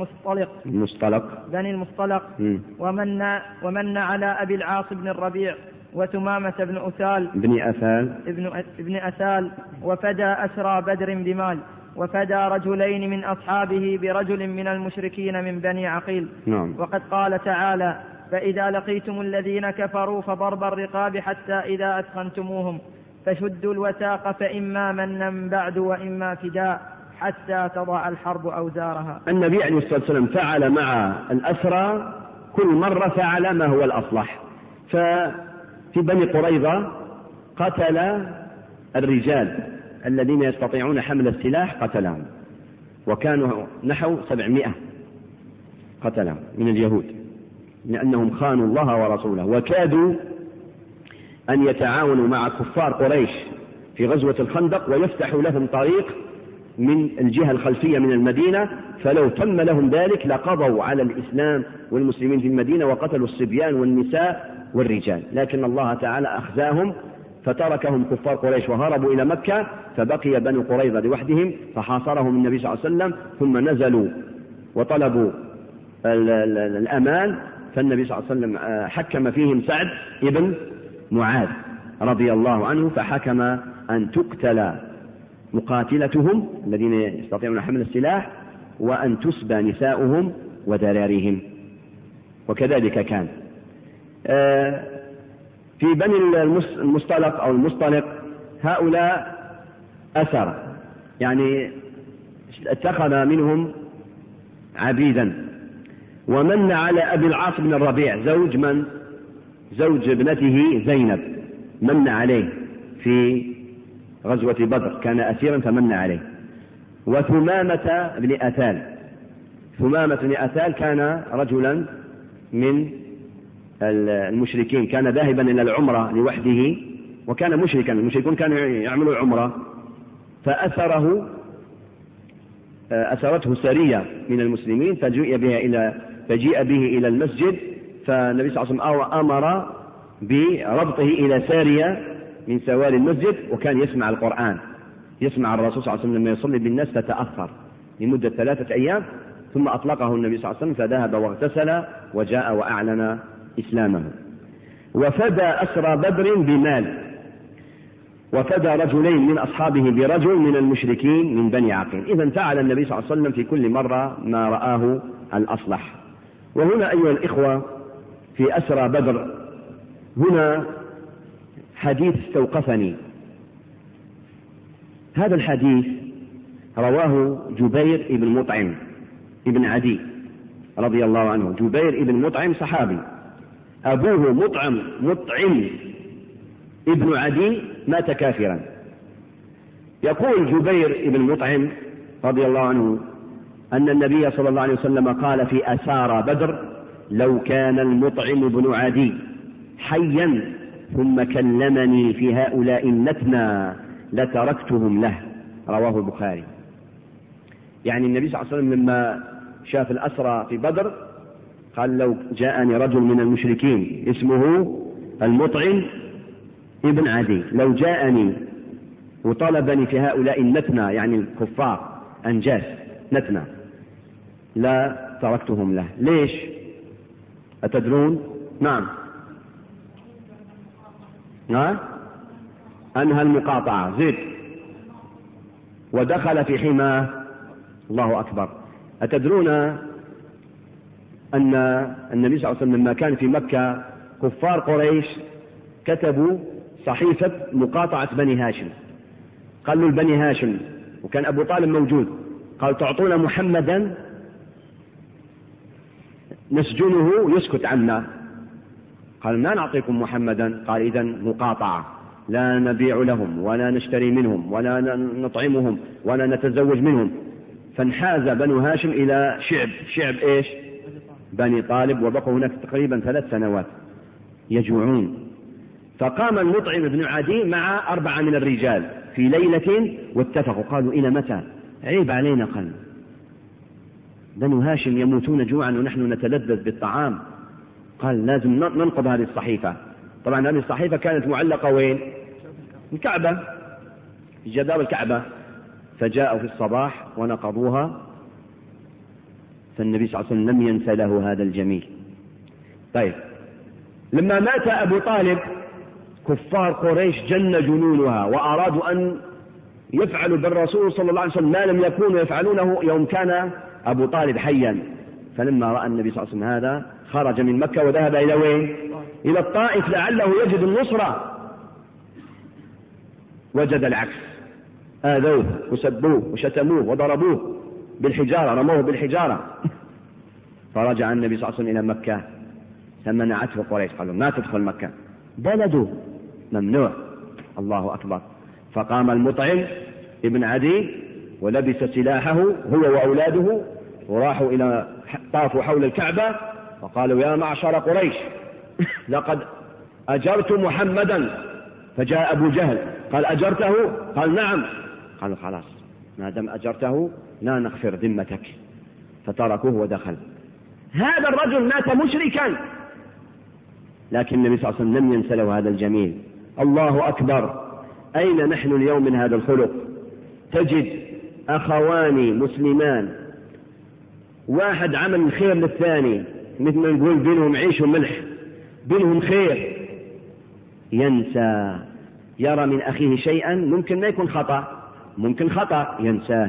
بني المصطلق ومن على أبي العاص بن الربيع وثمامة بن أثال وفدى أسرى بدر بمال، وفدى رجلين من أصحابه برجل من المشركين من بني عقيل. نعم. وقد قال تعالى فإذا لقيتم الذين كفروا فضرب الرقاب حتى إذا أثخنتموهم فشدوا الوثاق فإما منا بعد وإما فداء حتى تضع الحرب أوزارها. النبي عليه الصلاة والسلام فعل مع الأسرى كل مرة فعل ما هو الأصلح. ففي بني قريظة قتل الرجال الذين يستطيعون حمل السلاح، قتلهم، وكانوا نحو 700 قتلهم من اليهود، لأنهم خانوا الله ورسوله، وكادوا أن يتعاونوا مع كفار قريش في غزوة الخندق ويفتحوا لهم طريق من الجهة الخلفية من المدينة، فلو تم لهم ذلك لقضوا على الإسلام والمسلمين في المدينة وقتلوا الصبيان والنساء والرجال، لكن الله تعالى أخزاهم فتركهم كفار قريش وهربوا إلى مكة، فبقي بنو قريظة لوحدهم فحاصرهم النبي صلى الله عليه وسلم، ثم نزلوا وطلبوا الأمان، فالنبي صلى الله عليه وسلم حكم فيهم سعد ابن معاذ رضي الله عنه، فحكم أن تقتل مقاتلتهم الذين يستطيعون حمل السلاح، وأن تسبى نساؤهم وذراريهم. وكذلك كان في بني المصطلق أو المصطلق هؤلاء أسر، يعني اتخذ منهم عبيدا. ومن على أبي العاص بن الربيع زوج ابنته زينب، من عليه في غزوة بدر، كان أسيرا فمن عليه. وثمامة بن أثال كان رجلا من المشركين، كان ذاهبا إلى العمرة لوحده وكان مشركا، المشركون كانوا يعملوا العمرة، أسرته سرية من المسلمين فجيء به إلى المسجد، فالنبي صلى الله عليه وسلم أمر بربطه إلى سارية من سواري المسجد، وكان يسمع القرآن، يسمع الرسول صلى الله عليه وسلم لما يصلي بالناس، فتأثر لمدة 3 أيام، ثم أطلقه النبي صلى الله عليه وسلم فذهب واغتسل وجاء وأعلن إسلامه. وفدى أسرى بدر بمال، وفدى رجلين من أصحابه برجل من المشركين من بني عقيل. إذن فعل النبي صلى الله عليه وسلم في كل مرة ما رآه الأصلح. وهنا أيها الإخوة في أسرى بدر هنا حديث استوقفني. هذا الحديث رواه جبير ابن مطعم ابن عدي رضي الله عنه. جبير ابن مطعم صحابي، أبوه مطعم ابن عدي مات كافرا. يقول جبير بن مطعم رضي الله عنه أن النبي صلى الله عليه وسلم قال في أسارى بدر: لو كان المطعم بن عدي حيا ثم كلمني في هؤلاء النتنى لتركتهم له. رواه البخاري. يعني النبي صلى الله عليه وسلم لما شاف الأسرى في بدر قال: لو جاءني رجل من المشركين اسمه المطعم ابن عدي، لو جاءني وطلبني في هؤلاء النتنى، يعني الكفار أنجاس نتنى، لا تركتهم له. ليش؟ أتدرون؟ نعم، أنهى المقاطعة، زيد، ودخل في حماه. الله أكبر. أتدرون أن النبي صلى الله عليه وسلم لما كان في مكة كفار قريش كتبوا صحيفة مقاطعة بني هاشم، قالوا لبني هاشم، وكان أبو طالب موجود، قال: تعطون محمدا نسجنه يسكت عنا. قال: ما نعطيكم محمدا. قال: إذن مقاطعة، لا نبيع لهم ولا نشتري منهم ولا نطعمهم ولا نتزوج منهم. فانحاز بنو هاشم إلى شعب إيش؟ بني طالب، وبقوا هناك تقريبا 3 سنوات يجوعون. فقام المطعم بن عدي مع 4 من الرجال في ليلة واتفقوا، قالوا: إلى متى؟ عيب علينا. قال: بنو هاشم يموتون جوعا ونحن نتلذذ بالطعام. قال: لازم ننقض هذه الصحيفة. طبعا هذه الصحيفة كانت معلقة وين؟ الكعبة، في جدار الكعبة. فجاءوا في الصباح ونقضوها، فالنبي صلى الله عليه وسلم لم ينسى له هذا الجميل. طيب، لما مات أبو طالب كفار قريش جن جنونها وأرادوا أن يفعلوا بالرسول صلى الله عليه وسلم ما لم يكونوا يفعلونه يوم كان أبو طالب حيا. فلما رأى النبي صلى الله عليه وسلم هذا خرج من مكة وذهب إلى وين؟ إلى الطائف لعله يجد النصرة. وجد العكس، آذوه وسبوه وشتموه وضربوه بالحجارة، رموه بالحجارة. فرجع النبي صلى الله عليه وسلم إلى مكة، فمنعته قريش، قالوا: ما تدخل مكة، بلده ممنوع. الله أكبر. فقام المطعم ابن عدي ولبس سلاحه هو وأولاده وراحوا إلى طافوا حول الكعبة وقالوا: يا معشر قريش، لقد أجرت محمدا. فجاء أبو جهل قال: أجرته؟ قال: نعم. قالوا: خلاص، ما دام أجرته لا نغفر ذمتك. فتركوه ودخل. هذا الرجل مات مشركا، لكن النبي صلى الله عليه وسلم لم ينسى له هذا الجميل. الله أكبر. أين نحن اليوم من هذا الخلق؟ تجد أخوان مسلمان، واحد عمل خير للثاني، مثل ما نقول بينهم عيش وملح، بينهم خير، ينسى، يرى من أخيه شيئا ممكن ما يكون خطأ، ممكن خطأ، ينساه،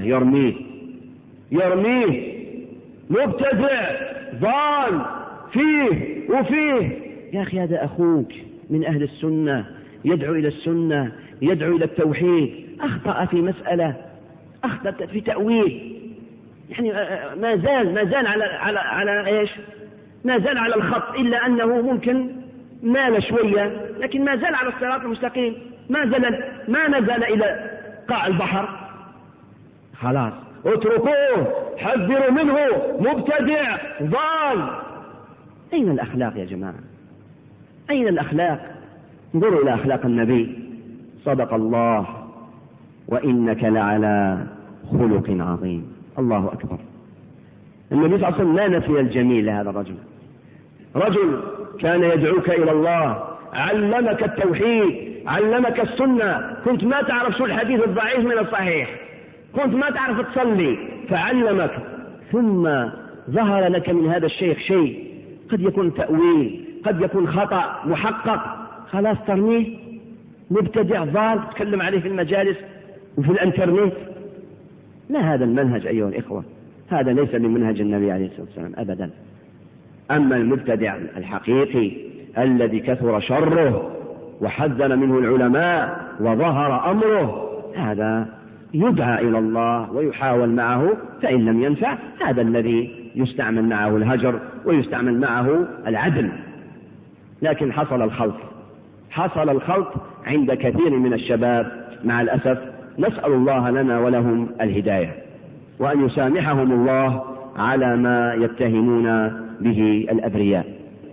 يرميه، مبتدع ضال فيه وفيه. يا أخي، هذا أخوك من أهل السنة، يدعو إلى السنة، يدعو إلى التوحيد، أخطأ في مسألة، أخطأ في تأويل، يعني ما زال على إيش؟ ما زال على الخط، إلا أنه ممكن مال شوية، لكن ما زال على الصراط المستقيم، ما نزل إلى قاع البحر. خلاص، اتركوه، حذروا منه، مبتدع ضال. أين الأخلاق يا جماعة؟ أين الأخلاق؟ انظروا إلى أخلاق النبي، صدق الله وإنك لعلى خلق عظيم. الله أكبر. النبي صلى الله عليه وسلم لا نسي الجميل لهذا الرجل، رجل كان يدعوك إلى الله، علمك التوحيد، علمك السنة، كنت ما تعرف شو الحديث الضعيف من الصحيح، كنت ما تعرف تصلي فعلمك، ثم ظهر لك من هذا الشيخ شيء قد يكون تأويل، قد يكون خطأ محقق، خلاص ترميه، مبتدع ضال تتكلم عليه في المجالس وفي الانترنت. لا، هذا المنهج أيها الإخوة، هذا ليس من منهج النبي عليه الصلاة والسلام أبدا. أما المبتدع الحقيقي الذي كثر شره وحذر منه العلماء وظهر أمره، هذا يدعى إلى الله ويحاول معه، فإن لم ينفع هذا الذي يستعمل معه الهجر ويستعمل معه العدل. لكن حصل الخلط عند كثير من الشباب مع الأسف، نسأل الله لنا ولهم الهداية، وأن يسامحهم الله على ما يتهمون به الأبرياء.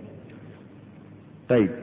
طيب،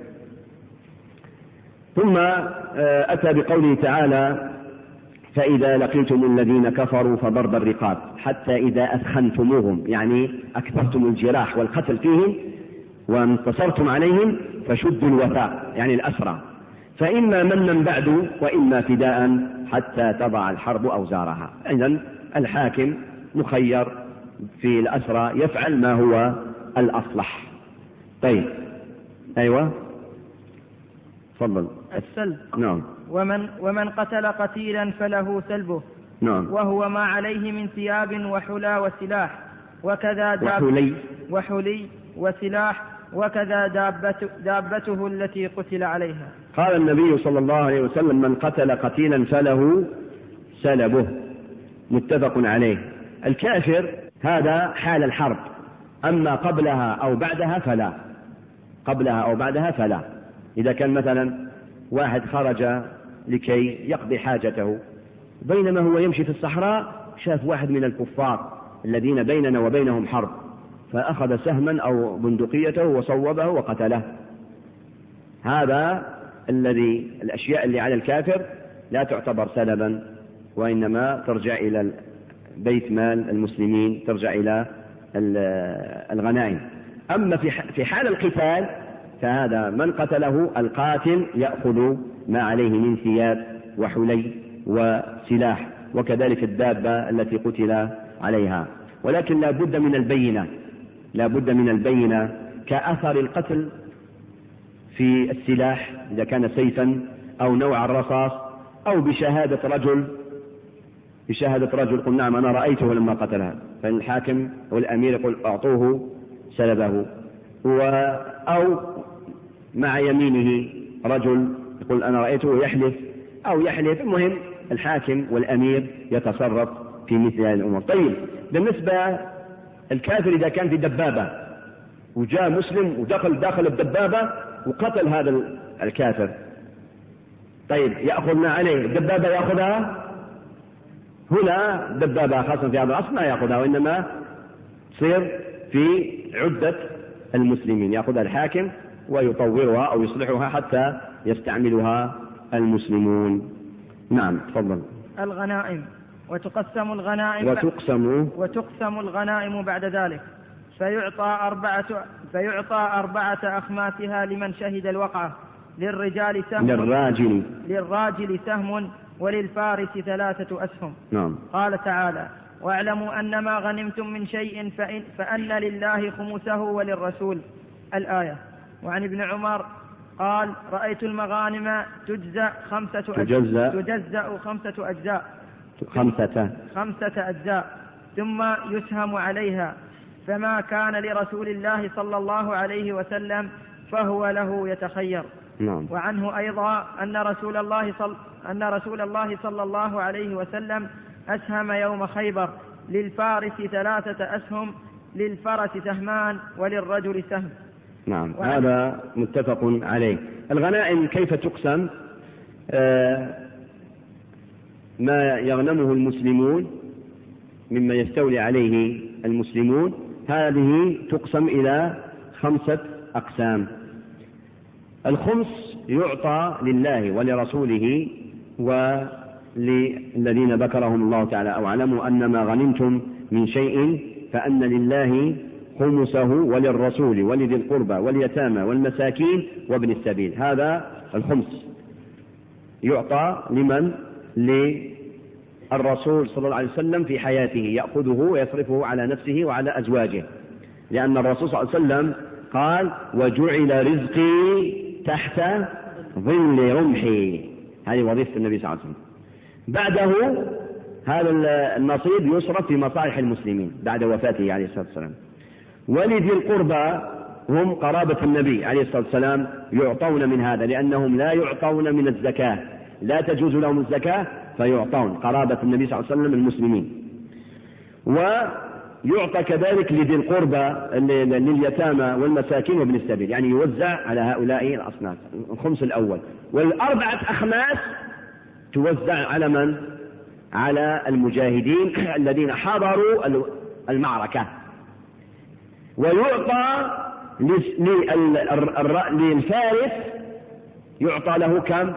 ثم أتى بقوله تعالى: فإذا لقيتم الذين كفروا فضرب الرقاب حتى إذا أثخنتموهم، يعني أكثرتم الجراح والقتل فيهم وانتصرتم عليهم، فشدوا الوثاق يعني الأسرى، فإما منا بعد وإما فداء حتى تضع الحرب أوزارها. إذن الحاكم مخير في الأسرى يفعل ما هو الأصلح. طيب، أيوة، تفضل. السلب. نعم. ومن قتل قتيلا فله سلبه. نعم. وهو ما عليه من ثياب وحلى وسلاح، وكذا وحلي وسلاح، وكذا دابته التي قتل عليها. قال النبي صلى الله عليه وسلم: من قتل قتيلا فله سلبه، متفق عليه. الكافر هذا حال الحرب، أما قبلها أو بعدها فلا. قبلها أو بعدها فلا. إذا كان مثلا واحد خرج لكي يقضي حاجته، بينما هو يمشي في الصحراء شاف واحد من الكفار الذين بيننا وبينهم حرب، فأخذ سهما أو بندقيته وصوبه وقتله، هذا الأشياء اللي على الكافر لا تعتبر سلبا، وإنما ترجع إلى بيت مال المسلمين، ترجع إلى الغنائم. أما في حال القتال فهذا من قتله القاتل يأخذ ما عليه من ثياب وحلي وسلاح، وكذلك الدابة التي قتل عليها. ولكن لا بد من البينة كأثر القتل في السلاح إذا كان سيفا أو نوع الرصاص، أو بشهادة رجل قل نعم أنا رأيته لما قتلها، فالحاكم والأمير يقول أعطوه سلبه، أو مع يمينه رجل يقول أنا رأيته ويحلف أو يحلف. المهم الحاكم والأمير يتصرف في مثل هذه الأمور. طيب، بالنسبة الكافر إذا كان في دبابة وجاء مسلم ودخل داخل الدبابة وقتل هذا الكافر، طيب يأخذ ما عليه، الدبابة يأخذها؟ هنا دبابة خاصة في هذا العصر ما يأخذها، وإنما تصير في عدة المسلمين، يأخذها الحاكم ويطورها أو يصلحها حتى يستعملها المسلمون. نعم، تفضل. الغنائم. وتقسم الغنائم بعد ذلك، فيعطى أربعة أخماسها لمن شهد الوقعة، للراجل سهم، وللفارس 3 أسهم. نعم. قال تعالى: واعلموا أنما غنمتم من شيء فأن لله خمسه وللرسول، الآية. وعن ابن عمر قال: رأيت المغانم تجزأ 5 أجزاء ثم يسهم عليها، فما كان لرسول الله صلى الله عليه وسلم فهو له يتخير. نعم. وعنه أيضا أن رسول الله صلى الله عليه وسلم أسهم يوم خيبر، للفارس 3 أسهم، للفرس سهمان، وللرجل سهم. نعم، هذا متفق عليه. الغنائم كيف تقسم؟ ما يغنمه المسلمون مما يستولي عليه المسلمون، هذه تقسم إلى 5 أقسام. الخمس يعطى لله ولرسوله وللذين ذكرهم الله تعالى: أو اعلموا أن ما غنمتم من شيء فأن لله خمسه وللرسول ولذي القربى واليتامى والمساكين وابن السبيل. هذا الخمس يعطى لمن؟ للرسول صلى الله عليه وسلم في حياته، يأخذه ويصرفه على نفسه وعلى أزواجه، لأن الرسول صلى الله عليه وسلم قال: وجعل رزقي تحت ظل رمحي. هذه وظيفة النبي صلى الله عليه وسلم. بعده هذا النصيب يصرف في مصالح المسلمين بعد وفاته عليه الصلاة والسلام. ولذي القربى هم قرابة النبي عليه الصلاة والسلام يعطون من هذا، لأنهم لا يعطون من الزكاة، لا تجوز لهم الزكاة، فيعطون قرابة النبي صلى الله عليه وسلم المسلمين. ويعطى كذلك لذي القربى لليتامى والمساكين وابن السبيل، يعني يوزع على هؤلاء الأصناف. الخمس الأول. والأربعة أخماس توزع على من؟ على المجاهدين الذين حضروا المعركة. ويعطى للفارس يعطى له كم؟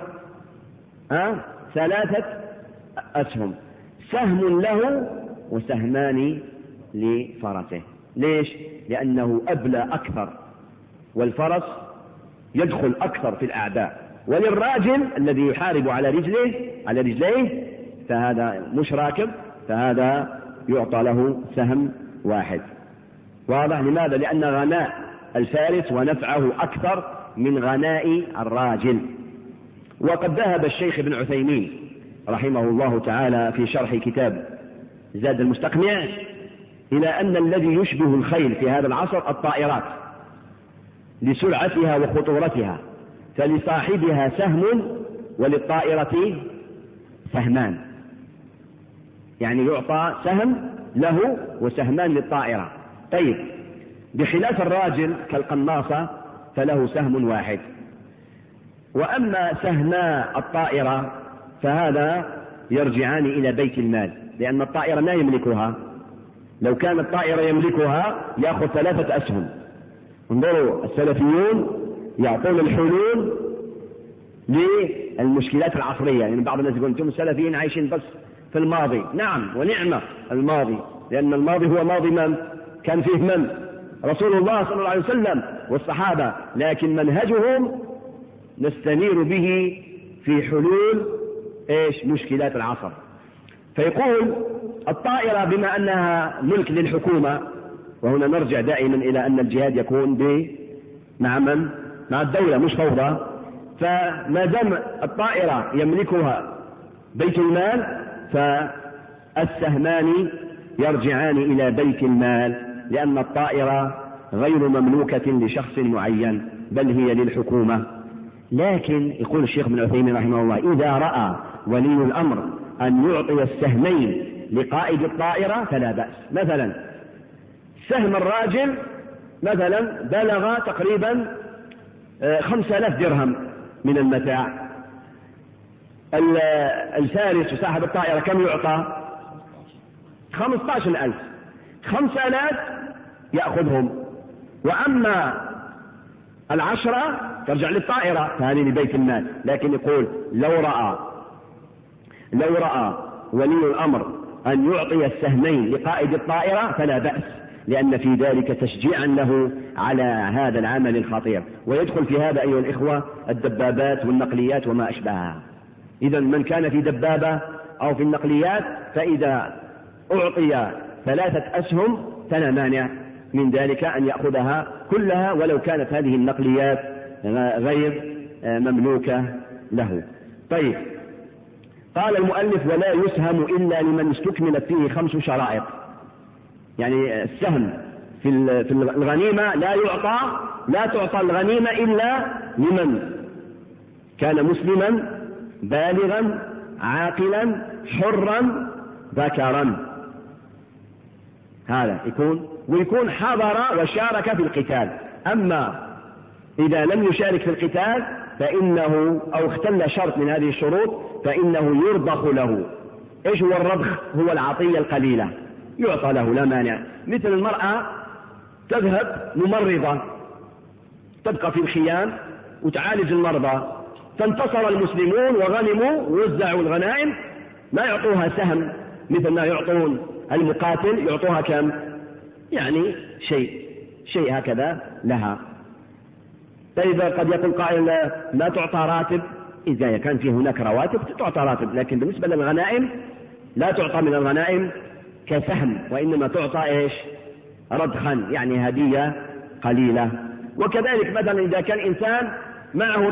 3 أسهم، سهم له وسهمان لفرسه. ليش؟ لأنه أبلى أكثر، والفرس يدخل أكثر في الأعداء، وللراجل الذي يحارب على رجليه فهذا مش راكب، فهذا يعطى له سهم واحد. واضح؟ لماذا؟ لأن غناء الفارس ونفعه أكثر من غناء الراجل. وقد ذهب الشيخ ابن عثيمين رحمه الله تعالى في شرح كتاب زاد المستقنع إلى أن الذي يشبه الخيل في هذا العصر الطائرات لسرعتها وخطورتها، فلصاحبها سهم وللطائرة سهمان، يعني يعطى سهم له وسهمان للطائرة. طيب، بخلاف الراجل كالقناصة فله سهم واحد. وأما سهما الطائرة فهذا يرجعان إلى بيت المال، لأن الطائرة لا يملكها. لو كان الطائرة يملكها يأخذ 3 أسهم. انظروا، السلفيون يعطون الحلول للمشكلات العصرية. يعني بعض الناس يقول أنتم السلفيين عايشين بس في الماضي. نعم ونعمة الماضي، لأن الماضي هو ماضي من؟ كان فيه من؟ رسول الله صلى الله عليه وسلم والصحابة، لكن منهجهم نستنير به في حلول مشكلات العصر. فيقول الطائرة بما أنها ملك للحكومة، وهنا نرجع دائما إلى أن الجهاد يكون مع الدولة مش فوضى، فما دام الطائرة يملكها بيت المال فالسهمان يرجعان إلى بيت المال، لأن الطائرة غير مملوكة لشخص معين بل هي للحكومة. لكن يقول الشيخ ابن عثيمين رحمه الله إذا رأى ولي الأمر أن يعطي السهمين لقائد الطائرة فلا بأس. مثلا سهم الراجل مثلا بلغ تقريبا 5000 درهم من المتاع، الفارس وصاحب الطائرة كم يعطى؟ 15,000. 5,000 يأخذهم، وأما 10 ترجع للطائرة، فهذه لبيت المال. لكن يقول لو رأى ولي الأمر أن يعطي السهمين لقائد الطائرة فلا بأس، لأن في ذلك تشجيعا له على هذا العمل الخطير. ويدخل في هذا أيها الإخوة الدبابات والنقليات وما أشبهها. إذا من كان في دبابة أو في النقليات فإذا أعطي 3 أسهم فلا مانع من ذلك أن يأخذها كلها، ولو كانت هذه النقليات غير مملوكة له. طيب، قال المؤلف ولا يسهم إلا لمن استكملت فيه 5 شرائط. يعني السهم في الغنيمة لا تعطى الغنيمة إلا لمن كان مسلما بالغا عاقلا حرا ذكرا، هذا ويكون حضر وشارك في القتال. أما إذا لم يشارك في القتال فإنه أو اختل شرط من هذه الشروط فإنه يرضخ له. إيش هو الرضخ؟ هو العطية القليلة، يعطى له لا مانع. مثل المرأة تذهب ممرضة تبقى في الخيام وتعالج المرضى، فانتصر المسلمون وغنموا ووزعوا الغنائم، ما يعطوها سهم مثل ما يعطون المقاتل، يعطوها كم؟ يعني شيء هكذا لها. طيب، قد يقول قائل لا تعطى راتب. إذا كان في هناك رواتب تعطى راتب، لكن بالنسبة للغنائم لا تعطى من الغنائم كسهم، وإنما تعطى رضخا، يعني هدية قليلة. وكذلك مثلا إذا كان إنسان معه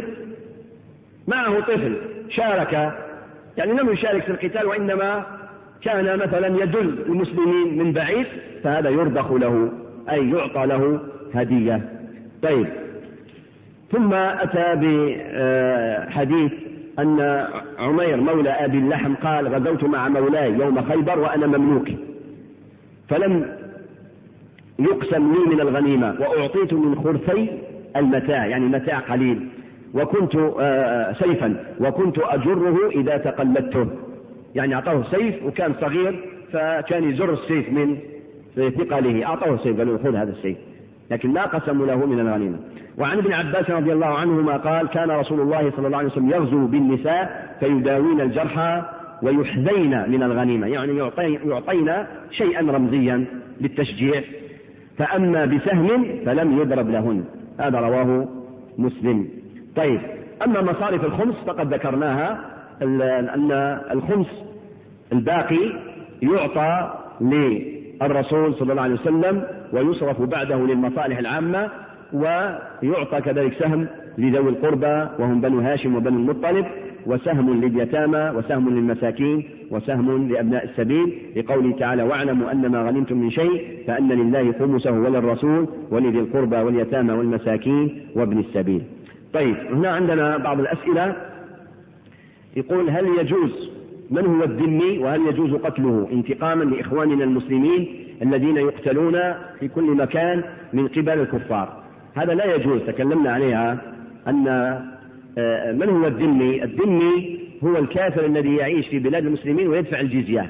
طفل شارك، يعني لم يشارك في القتال وإنما كان مثلا يدل المسلمين من بعيد، فهذا يرضخ له أي يعطى له هدية. طيب، ثم أتى بحديث أن عمير مولى أبي اللحم قال غزوت مع مولاي يوم خيبر وأنا مملوك، فلم يقسم لي من الغنيمة، وأعطيت من خرفي المتاع، يعني متاع قليل، وكنت سيفا وكنت أجره إذا تقلدته. يعني أعطوه سيف وكان صغير فكان يجر السيف من ثقله، أعطوه سيف قالوا خذ هذا السيف، لكن لا قسموا له من الغنيمة. وعن ابن عباس رضي الله عنهما قال كان رسول الله صلى الله عليه وسلم يغزو بالنساء فيداوين الجرحى ويحذين من الغنيمة، يعني يعطينا شيئا رمزيا للتشجيع. فأما بسهم فلم يضرب لهن، هذا رواه مسلم. طيب، أما مصارف الخمس فقد ذكرناها أن الخمس الباقي يعطى للرسول صلى الله عليه وسلم ويصرف بعده للمصالح العامة، ويعطى كذلك سهم لذوي القربى وهم بنو هاشم وبنو المطلب، وسهم لليتامى، وسهم للمساكين، وسهم لأبناء السبيل، لقوله تعالى واعلموا أن ما غنمتم من شيء فأن لله خمسه وللرسول ولذي القربى واليتامى والمساكين وابن السبيل. طيب، هنا عندنا بعض الأسئلة. يقول هل يجوز من هو الذمي وهل يجوز قتله انتقاما لإخواننا المسلمين الذين يقتلون في كل مكان من قبل الكفار؟ هذا لا يجوز، تكلمنا عليها أن من هو الذمي؟ الذمي هو الكافر الذي يعيش في بلاد المسلمين ويدفع الجزية،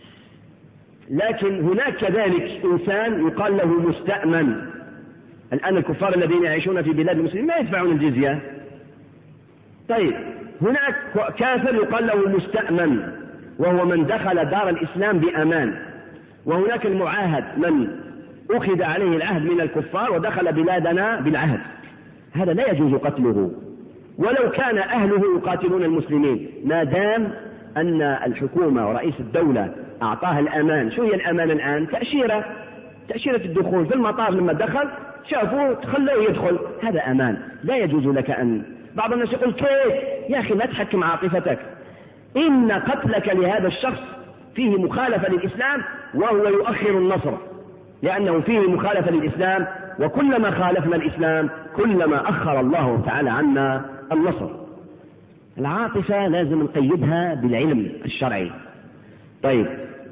لكن هناك كذلك إنسان يقال له مستأمن. الآن الكفار الذين يعيشون في بلاد المسلمين ما يدفعون الجزية. طيب، هناك كافر يقال له مستأمن وهو من دخل دار الإسلام بأمان، وهناك المعاهد من أخذ عليه العهد من الكفار ودخل بلادنا بالعهد، هذا لا يجوز قتله ولو كان أهله يقاتلون المسلمين، ما دام أن الحكومة ورئيس الدولة أعطاها الأمان. شو هي الأمان الآن؟ تأشيرة الدخول في المطار، لما دخل شافوه خلوه يدخل، هذا أمان. لا يجوز لك أن بعض الناس يقول كيف يا أخي لا تحكم عاطفتك، إن قتلك لهذا الشخص فيه مخالفة للإسلام وهو يؤخر النصر، لأنه فيه مخالفة للإسلام، وكلما خالفنا الإسلام كلما أخر الله تعالى عنا النصر. العاطفة لازم نقيدها بالعلم الشرعي. طيب،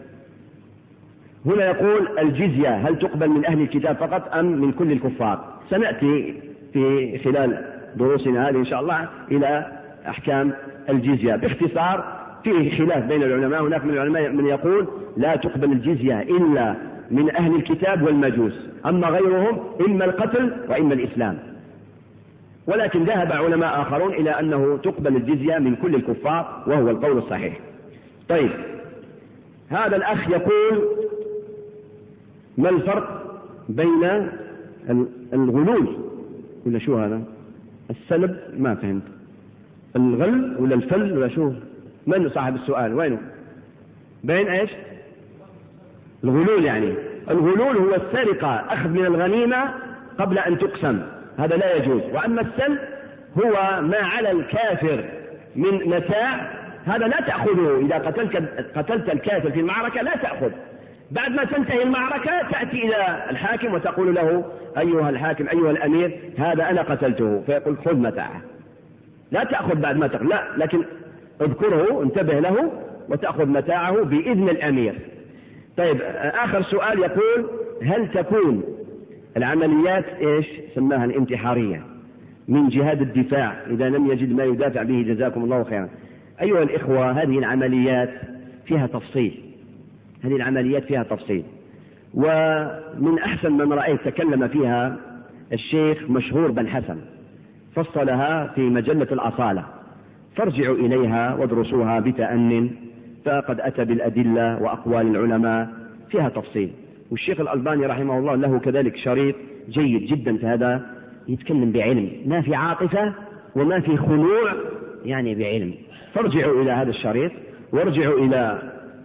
هنا يقول الجزية هل تقبل من أهل الكتاب فقط أم من كل الكفار؟ سنأتي في خلال دروسنا هذه إن شاء الله إلى أحكام الجزية. باختصار فيه خلاف بين العلماء، هناك من العلماء من يقول لا تقبل الجزية إلا من أهل الكتاب والمجوس، أما غيرهم إما القتل وإما الإسلام، ولكن ذهب علماء آخرون إلى أنه تقبل الجزية من كل الكفار وهو القول الصحيح. طيب، هذا الأخ يقول ما الفرق بين الغلول ولا شو هذا السلب؟ ما فهمت، الغل ولا الفل ولا شو؟ من صاحب السؤال وينه؟ بين ايش؟ الغلول، يعني الغلول هو السرقة، أخذ من الغنيمة قبل أن تقسم، هذا لا يجوز. وأما السلب هو ما على الكافر من متاع، هذا لا تأخذه. إذا قتلت الكافر في المعركة لا تأخذ، بعد ما تنتهي المعركة تأتي إلى الحاكم وتقول له أيها الحاكم أيها الأمير هذا أنا قتلته، فيقول خذ متاعه. لا تأخذ بعد ما تقتل، لا، لكن اذكره انتبه له وتأخذ متاعه بإذن الأمير. طيب، آخر سؤال يقول هل تكون العمليات إيش سماها الانتحارية من جهاد الدفاع إذا لم يجد ما يدافع به؟ جزاكم الله خيرا. أيها الإخوة، هذه العمليات فيها تفصيل، هذه العمليات فيها تفصيل، ومن أحسن من رأيت تكلم فيها الشيخ مشهور بن حسن، فصلها في مجلة الأصالة، فارجعوا إليها وادرسوها بتأن، فقد أتى بالأدلة وأقوال العلماء فيها تفصيل. والشيخ الألباني رحمه الله له كذلك شريط جيد جدا في هذا، يتكلم بعلم، ما في عاطفة وما في خنوع، يعني بعلم. فارجعوا إلى هذا الشريط وارجعوا إلى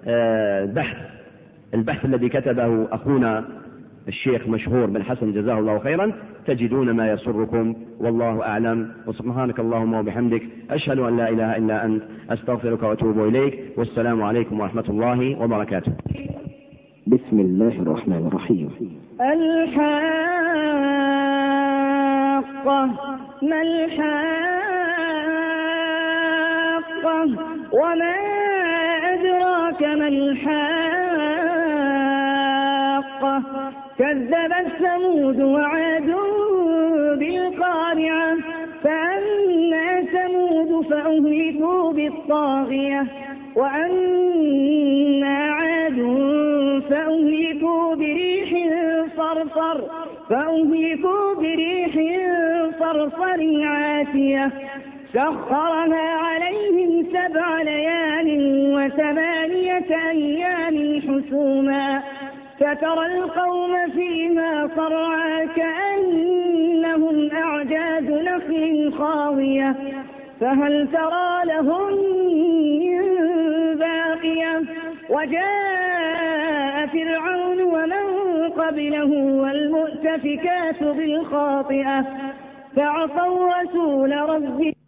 البحث الذي كتبه أخونا الشيخ مشهور بن حسن جزاه الله خيرا، تجدون ما يسركم، والله أعلم. وسبحانك اللهم وبحمدك، أشهد أن لا إله إلا أنت، أستغفرك وأتوب إليك، والسلام عليكم ورحمة الله وبركاته. بسم الله الرحمن الرحيم. الحاقة، ما الحاقة، وما أدراك ما الحاقة، كذبت ثمود وعاد بالقارعة، فأما ثمود فأهلكوا بالطاغية، وأما عاد فأهلكوا بريح صرصر عاتية سخرها عليهم 7 ليال و8 أيام حسوما فترى القوم فيها صرعى كأنهم أعجاز نخل خاوية فهل ترى لهم من باقية وجاء فرعون ومن قبله والمؤتفكات بالخاطئة فعصوا رسول ربهم